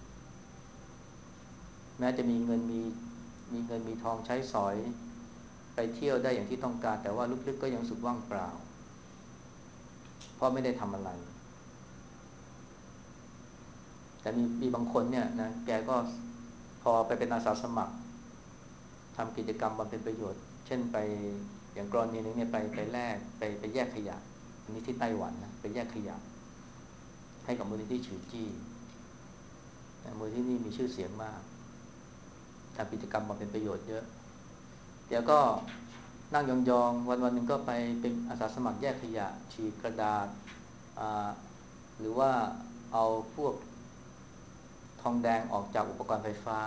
แม้จะมีเงินมีมีเงินมีทองใช้สอยไปเที่ยวได้อย่างที่ต้องการแต่ว่าลึกๆก็ยังรู้สึกว่างเปล่าเพราะไม่ได้ทำอะไรแต่มีมีบางคนเนี่ยนะแกก็พอไปเป็นอาสาสมัครทำกิจกรรมบำเพ็ญประโยชน์เช่นไปอย่างกรณีนึงเนี่ยไปไปแลกไปไปแยกขยะอันนี้ที่ไต้หวันนะไปแยกขยะให้กับมูลนิธิฉือจี้มูลนิธินี่มีชื่อเสียงมากทำกิจกรรมบำเพ็ญประโยชน์เยอะเดี๋ยวก็นั่งยองๆวันวันหนึ่งก็ไปเป็นอาสาสมัครแยกขยะฉีกกระดาษหรือว่าเอาพวกทองแดงออกจากอุปกรณ์ไฟฟ้า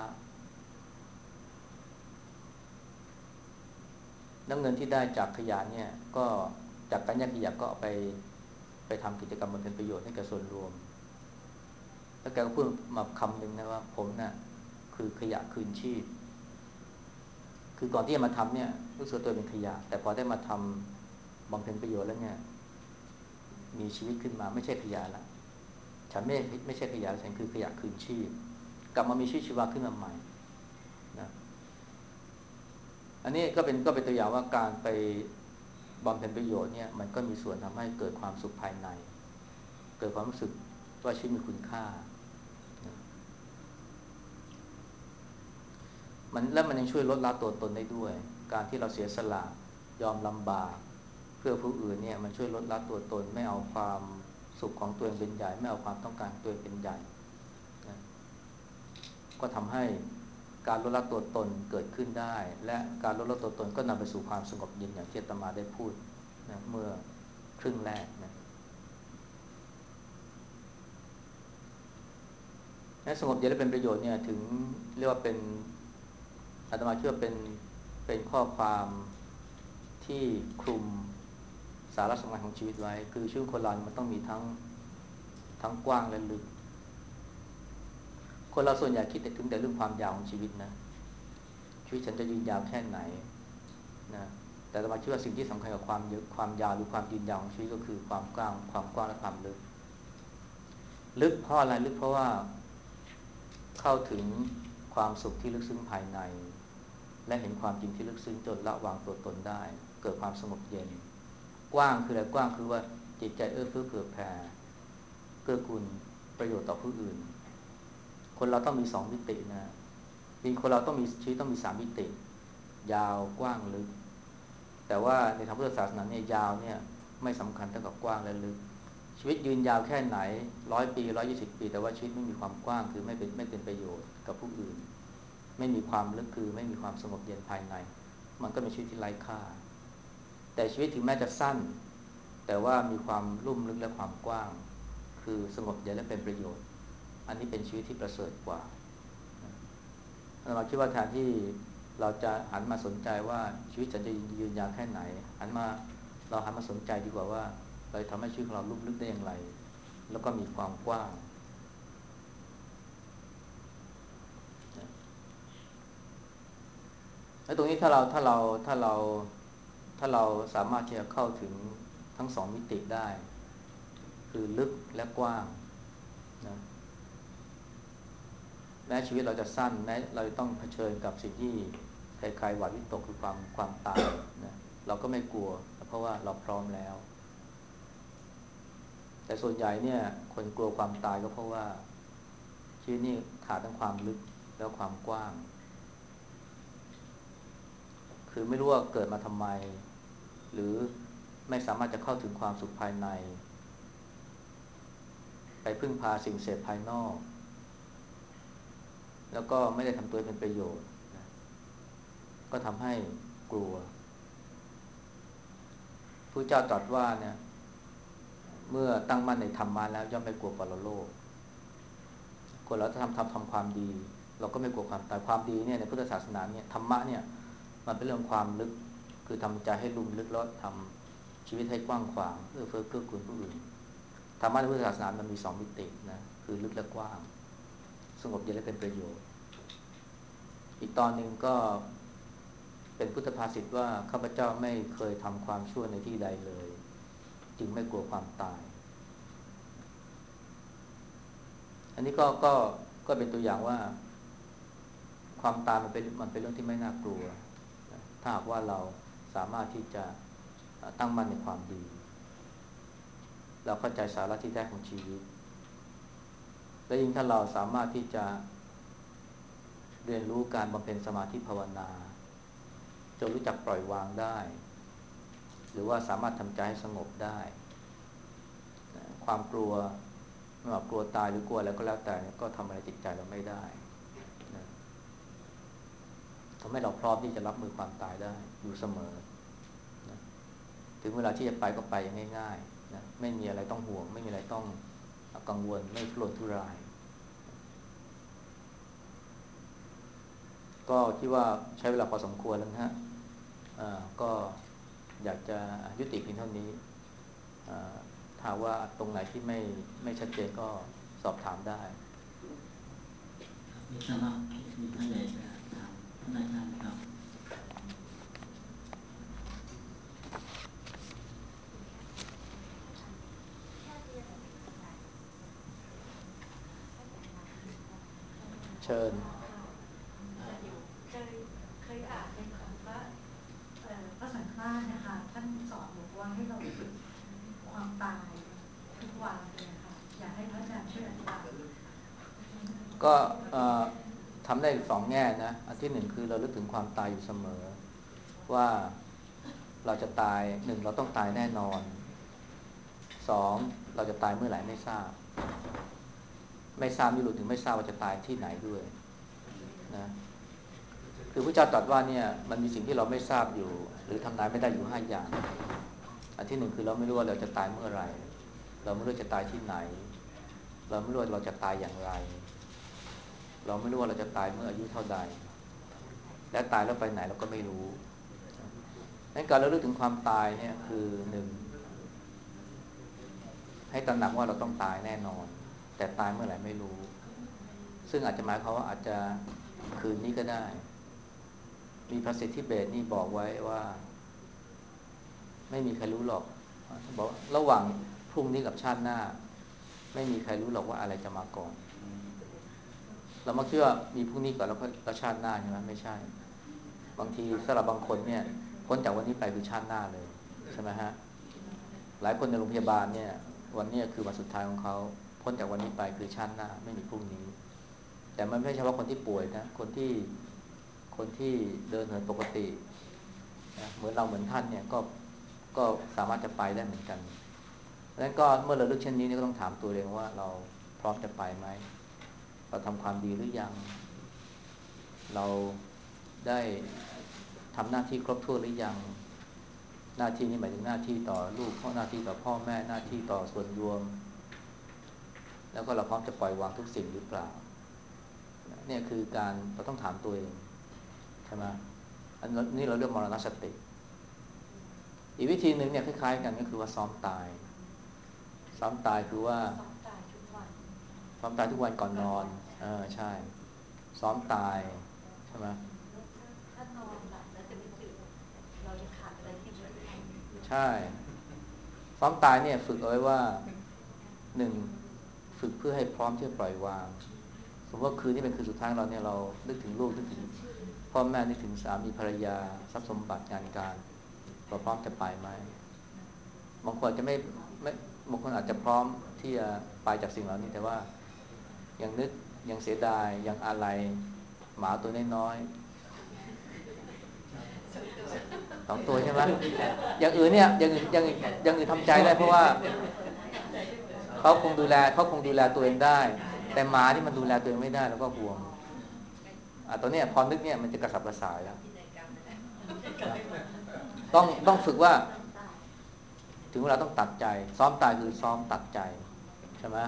แล้วเงินที่ได้จากขยะเนี่ยก็จากการแยกขยะก็เอาไปไปทำกิจกรรมบำเพ็ญประโยชน์ให้กับส่วนรวมแล้วแกก็พูดมาคำหนึ่งนะว่าผมน่ะคือขยะคืนชีพคือก่อนที่จะมาทำเนี่ยรู้สึกตัวเป็นขยะแต่พอได้มาทำบำเพ็ญประโยชน์แล้วเนี่ยมีชีวิตขึ้นมาไม่ใช่ขยะแล้วฉันไม่ไม่ใช่ขยะฉันคือขยะคืนชีพกลับมามีชีวิตชีวาขึ้นมาใหม่นะอันนี้ก็เป็นก็เป็นตัวอย่างว่าการไปบำเพ็ญประโยชน์เนี่ยมันก็มีส่วนทำให้เกิดความสุขภายในเกิดความรู้สึกว่าชีวิตมีคุณค่ามันแล้วมันยังช่วยลดละตัวตนได้ด้วยการที่เราเสียสละยอมลำบากเพื่อผู้อื่นเนี่ยมันช่วยลดละตัวตนไม่เอาความสุขของตัวเองเป็นใหญ่ไม่เอาความต้องการของตัวเองเป็นใหญ่นะก็ทำให้การลดละตัวตนเกิดขึ้นได้และการลดละตัวตนก็นำไปสู่ความสงบเย็นอย่างที่อาตมาได้พูดนะเมื่อครึ่งแรกนะและสงบเย็นและเป็นประโยชน์เนี่ยถึงเรียกว่าเป็นอาตมาเชื่อเป็นเป็นข้อความที่คลุมสาระสำคัญของชีวิตไว้คือชีวิตคนเรามันต้องมีทั้งทั้งกว้างและลึกคนเราส่วนใหญ่คิดแต่ถึงแต่เรื่องความยาวของชีวิตนะชีวิตฉันจะยืนยาวแค่ไหนนะแต่อาตมาเชื่อว่าสิ่งที่สำคัญกับความความยาวหรือความยืนยาวของชีวิตก็คือความกว้างความกว้างและความลึกลึกเพราะอะไรลึกเพราะว่าเข้าถึงความสุขที่ลึกซึ้งภายในและเห็นความจริงที่ลึกซึ้งจนละวางตัวตนได้เกิดความสงบเย็นกว้างคืออะไรกว้างคือว่าจิตใจเอื้อเฟื้อเผื่อแผ่เกื้อกูลประโยชน์ต่อผู้อื่นคนเราต้องมีสองมิตินะจริงคนเราต้องมีชีวิตต้องมีสามมิติยาวกว้างลึกแต่ว่าในทางพุทธศาสนาเนี่ยยาวเนี่ยไม่สำคัญเท่ากับกว้างและลึกชีวิตยืนยาวแค่ไหนร้อยปีร้อยยี่สิบปีแต่ว่าชีวิตไม่มีความกว้างคือไม่เป็นไม่เป็นประโยชน์กับผู้อื่นไม่มีความลึกคือไม่มีความสงบเย็นภายในมันก็เป็นชีวิตที่ไร้ค่าแต่ชีวิตถึงแม้จะสั้นแต่ว่ามีความลุ่มลึกและความกว้างคือสงบเย็นและเป็นประโยชน์อันนี้เป็นชีวิตที่ประเสริฐกว่าเราคิดว่าแทนที่เราจะหันมาสนใจว่าชีวิตจะยืนยาวแค่ไหนหันมาเราหันมาสนใจดีกว่าว่าเราทำให้ชีวิตของเราลุ่มลึกได้อย่างไรแล้วก็มีความกว้างแล้วตรงนี้ถ้าเราถ้าเราถ้าเราถ้าเราสามารถที่จะเข้าถึงทั้งสองมิติได้คือลึกและกว้างนะแม้ชีวิตเราจะสั้นแม้เราจะต้องเผชิญกับสิ่งที่ใครๆหวาดวิตกคือความความตายนะเราก็ไม่กลัวเพราะว่าเราพร้อมแล้วแต่ส่วนใหญ่เนี่ยคนกลัวความตายก็เพราะว่าชีวิตนี่ขาดทั้งความลึกแล้วความกว้างคือไม่รู้ว่าเกิดมาทำไมหรือไม่สามารถจะเข้าถึงความสุขภายในไปพึ่งพาสิ่งเสพภายนอกแล้วก็ไม่ได้ทำตัวเป็นประโยชน์นะก็ทำให้กลัวพระเจ้าตรัสว่าเนี่ยเมื่อตั้งมั่นในธรรมะแล้วย่อมไม่กลัวปรโลกคนเราถ้าทำทำทำความดีเราก็ไม่กลัวความตายความดีเนี่ยในพุทธศาสนาเนี่ยธรรมะเนี่ยมันเป็นเรื่องความลึกคือทำใจให้ลุ่มลึกแล้วทำชีวิตให้กว้างขวางเอื้อเฟื้อเกื้อกูลผู้อื่นธรรมะในพุทธศาสนามันมีสองมิตินะคือลึกและกว้างสงบเย็นและเป็นประโยชน์อีกตอนหนึ่งก็เป็นพุทธภาษิตว่าข้าพเจ้าไม่เคยทำความชั่วในที่ใดเลยจึงไม่กลัวความตายอันนี้ก็ก็ก็เป็นตัวอย่างว่าความตายมันเป็นมันเป็นเรื่องที่ไม่น่ากลัวถ้าหากว่าเราสามารถที่จะตั้งมั่นในความดีเราเข้าใจสาระที่แท้ของชีวิตและยิ่งถ้าเราสามารถที่จะเรียนรู้การบำเพ็ญสมาธิภาวนาจนรู้จักปล่อยวางได้หรือว่าสามารถทำใจให้สงบได้ความกลัวไม่ว่ากลัวตายหรือกลัวอะไรก็แล้วแต่ก็ทำอะไรจิตใจเราไม่ได้นะทำให้เราพร้อมที่จะรับมือความตายได้อยู่เสมอนะถึงเวลาที่จะไปก็ไปอย่างง่ายๆนะไม่มีอะไรต้องห่วงไม่มีอะไรต้องกังวลไม่ทุรนทุรายก็คิดว่าใช้เวลาพอสมควรแล้วนะฮะก็อยากจะยุติเพียงเท่านี้ถ้าว่าตรงไหนที่ไม่ไม่ชัดเจนก็สอบถามได้ไม่ทราบว่ามีท่านใดจะถามท่านอาจารย์ครับเชิญเคยเคยอ่านในของพระพระสังฆราชนะคะท่านสอนบอกว่าให้เราฝึกความตายทุกวันเลยค่ะอยากให้พระอาจารย์ช่วยอธิบายก็ทำได้สองแง่นะอันที่หนึ่งคือเราลึกถึงความตายอยู่เสมอว่าเราจะตายหนึ่งเราต้องตายแน่นอนสองเราจะตายเมื่อไหร่ไม่ทราบไม่ทราบนี่รู้ถึงไม่ทราบว่าจะตายที่ไหนด้วยนะคือพระเจ้าตรัสว่าเนี่ยมันมีสิ่งที่เราไม่ทราบอยู่หรือทำนายไม่ได้อยู่ห้าอย่างอันที่หนึ่งคือเราไม่รู้ว่าเราจะตายเมื่อไหร่เราไม่รู้จะตายที่ไหนเราไม่รู้ว่าเราจะตายอย่างไรเราไม่รู้ว่าเราจะตายเมื่ออายุเท่าใดและตายแล้วไปไหนเราก็ไม่รู้งั้นการระลึกถึงความตายเนี่ยคือหนึ่งให้ตระหนักว่าเราต้องตายแน่นอนแต่ตายเมื่อไหร่ไม่รู้ซึ่งอาจจะหมายความว่าอาจจะคืนนี้ก็ได้มีพระสิทธิเบศนี่บอกไว้ว่าไม่มีใครรู้หรอกบอกระหว่างพรุ่งนี้กับชาติหน้าไม่มีใครรู้หรอกว่าอะไรจะมาก่อนเรามักคิดว่ามีพรุ่งนี้ก่อนแล้วก็ชาติหน้าใช่ไหมไม่ใช่บางทีสำหรับบางคนเนี่ยพ้นจากวันนี้ไปคือชาติหน้าเลยใช่ไหมฮะหลายคนในโรงพยาบาลเนี่ยวันนี้คือวันสุดท้ายของเขาพ้นจากวันนี้ไปคือชาติหน้าไม่มีพรุ่งนี้แต่มันไม่ใช่เฉพาะคนที่ป่วยนะคนที่คนที่เดินเหินปกตินะเหมือนเราเหมือนท่านเนี่ยก็ก็สามารถจะไปได้เหมือนกันดังนั้นก็เมื่อเราลึกเช่นนี้ก็ต้องถามตัวเองว่าเราพร้อมจะไปไหมเราทำความดีหรือยังเราได้ทำหน้าที่ครบถ้วนหรือยังหน้าที่นี้หมายถึงหน้าที่ต่อลูกหน้าที่ต่อพ่อแม่หน้าที่ต่อส่วนรวมแล้วก็เราพร้อมจะปล่อยวางทุกสิ่งหรือเปล่าเนี่ยคือการเราต้องถามตัวเองใช่ไหมอันนี้เราเรียกมรณสติอีกวิธีหนึ่งเนี่ยคล้ายๆกันก็คือว่าซ้อมตายซ้อมตายคือว่าซ้อมตายทุกวันซ้อมตายทุกวันก่อนนอนเออใช่ซ้อมตายใช่ไหมถ้านอนหลับแล้วจะนึกถึงเราจะขาดอะไรที่ช่วยใช่ซ้อมตายเนี่ยฝึกเอาไว้ว่าหนึ่งฝึกเพื่อให้พร้อมที่จะปล่อยวางสมมติว่าคืนนี้เป็นคืนสุดท้ายเราเนี่ยเรานึกถึงลูกนึกถึงพ่อแม่นึกถึงสามีภรรยาทรัพย์สมบัติงานการเราพร้อมจะไปไหมบางคนจะไม่ไม่บางคนอาจจะพร้อมที่จะไปจากสิ่งเหล่านี้แต่ว่ายังนึกยังเสียดายยังอะไรหมาตัวน้อยๆสองตัวใช่ไหมอย่างอื่นเนี่ยยังอื่นยังยังอื่นทำใจได้เพราะว่าเขาคงดูแลเขาคงดูแลตัวเองได้แต่หมาที่มันดูแลตัวเองไม่ได้แล้วก็ห่วงอ่ะตัวเนี้ยพอนึกเนี่ยมันจะกระสับกระส่ายแล้วนะต้องต้องฝึกว่าถึงเวลาต้องตัดใจซ้อมตายคือซ้อมตัดใจใช่ไหม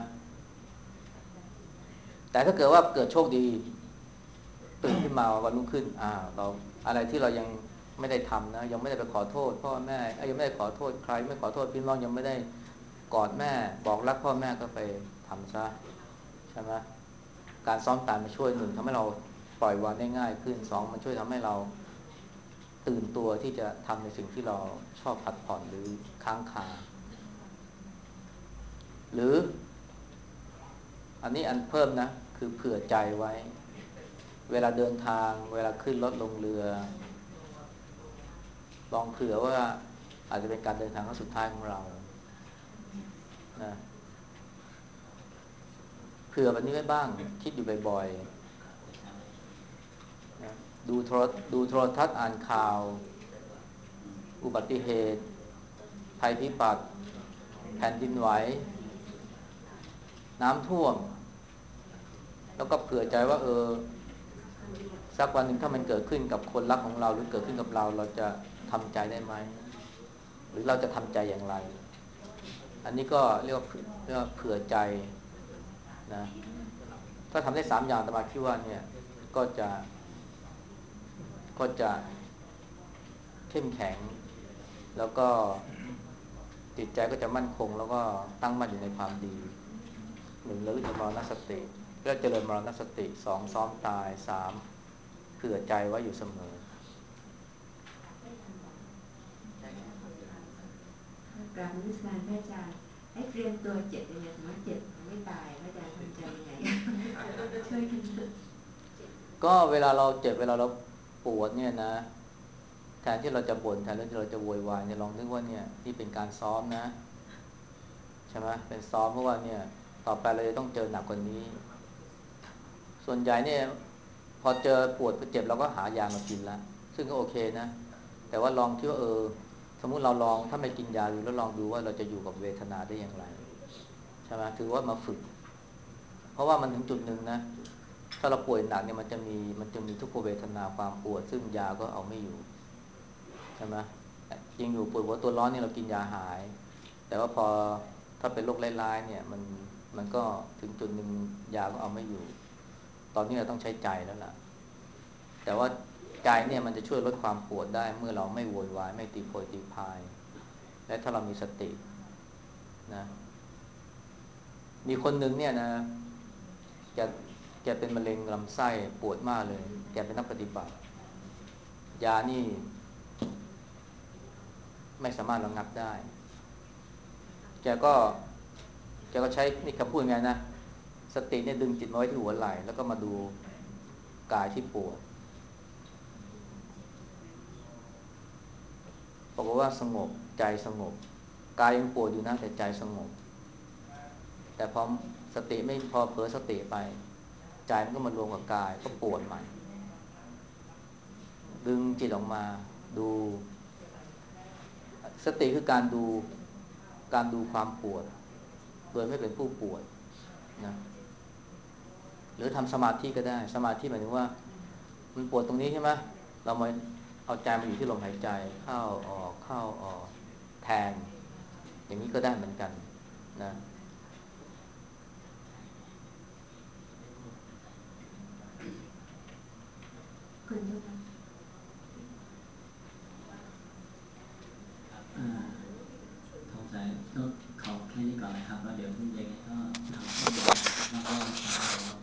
แต่ถ้าเกิดว่าเกิดโชคดีตื่นขึ้นมาวันรุ่งขึ้นอ่าเราอะไรที่เรายังไม่ได้ทำนะยังไม่ได้ไปขอโทษพ่อแม่ยังไม่ได้ขอโทษใครไม่ขอโทษพี่น้องยังไม่ได้กอดแม่บอกรักพ่อแม่ก็ไปทำซะใช่ไหมการซ้อมตายมาช่วยหนึ่งทำให้เราปล่อยวางได้ง่ายขึ้นสองมันช่วยทำให้เราตื่นตัวที่จะทำในสิ่งที่เราชอบผัดผ่อนหรือค้างคาหรืออันนี้อันเพิ่มนะคือเผื่อใจไว้เวลาเดินทางเวลาขึ้นรถลงเรือลองเผื่อว่าอาจจะเป็นการเดินทางครั้งสุดท้ายของเรานะเผื่อแบบนี้ไว้บ้างคิดอยู่บ่อยๆนะดูโทรดูโทรทัศน์อ่านข่าวอุบัติเหตุภัยพิบัติแผ่นดินไหวน้ำท่วมแล้วก็เผื่อใจว่าเออสักวันหนึ่งถ้ามันเกิดขึ้นกับคนรักของเราหรือเกิดขึ้นกับเราเราจะทำใจได้ไหมหรือเราจะทำใจอย่างไรอันนี้ก็เรียกว่าเรียกว่าเผื่อใจนะถ้าทำได้สามอย่างอาตมาคิดว่าเนี่ยก็จะก็จะเข้มแข็งแล้วก็จิตใจก็จะมั่นคงแล้วก็ตั้งมั่นอยู่ในความดีหนึ่งระลึกถึงมรณสติเพื่อเจริญมรณสติสองซ้อมตายสามเผื่อใจไว้อยู่เสมอกราบนมัสการพระอาจารย์ให้เตรียมตัวเจ็บยังไงสมมติเจ็บไม่ตายพระอาจารย์ทำใจยังไงช่วยกันก็เวลาเราเจ็บเวลาเราปวดเนี่ยนะแทนที่เราจะบ่นแทนที่เราจะโวยวายเนี่ยลองนึกว่าเนี่ยนี่เป็นการซ้อมนะใช่ไหมเป็นซ้อมเพราะว่าเนี่ยต่อไปเราจะต้องเจอหนักกว่านี้ส่วนใหญ่เนี่ยพอเจอปวดเจ็บเราก็หายามากินแล้วซึ่งก็โอเคนะแต่ว่าลองคิดว่าเออสมมุติเราลองถ้าไม่กินยาดูแล้วลองดูว่าเราจะอยู่กับเวทนาได้อย่างไรใช่ไหมถือว่ามาฝึกเพราะว่ามันถึงจุดหนึ่งนะถ้าเราป่วยหนักเนี่ยมันจะมีมันจะมีทุกขเวทนาความปวดซึ่งยาก็เอาไม่อยู่ใช่ไหมจริงอยู่ปวดหัวตัวร้อนเนี่ยเรากินยาหายแต่ว่าพอถ้าเป็นโรคร้ายๆเนี่ยมันมันก็ถึงจุดหนึ่งยาก็เอาไม่อยู่ตอนนี้เราต้องใช้ใจแล้วล่ะแต่ว่าใจเนี่ยมันจะช่วยลดความปวดได้เมื่อเราไม่โวยวายไม่ตีโพยตีพายและถ้าเรามีสตินะมีคนหนึ่งเนี่ยนะแกแกเป็นมะเร็งลำไส้ปวดมากเลยแกเป็นนักปฏิบัติยานี่ไม่สามารถระงับได้แกก็แกก็ใช้นี่คำพูดไงนะสติเนี่ยดึงจิตมาไว้ที่หัวไหล่แล้วก็มาดูกายที่ปวดบอกว่าสงบใจสงบกายยังปวดอยู่นะแต่ใจสงบแต่พอสติไม่พอเผลอสติไปใจมันก็มารวมกับกายก็ปวดใหม่ดึงจิตออกมาดูสติคือการดูการดูความปวดโดยไม่เป็นผู้ปวดนะหรือทำสมาธิก็ได้สมาธิหมายถึงว่ามันปวดตรงนี้ใช่ไหมเรามาเอาใจมาอยู่ที่ลมหายใจเข้าออกเข้าออกแทนอย่างนี้ก็ได้เหมือนกันนะ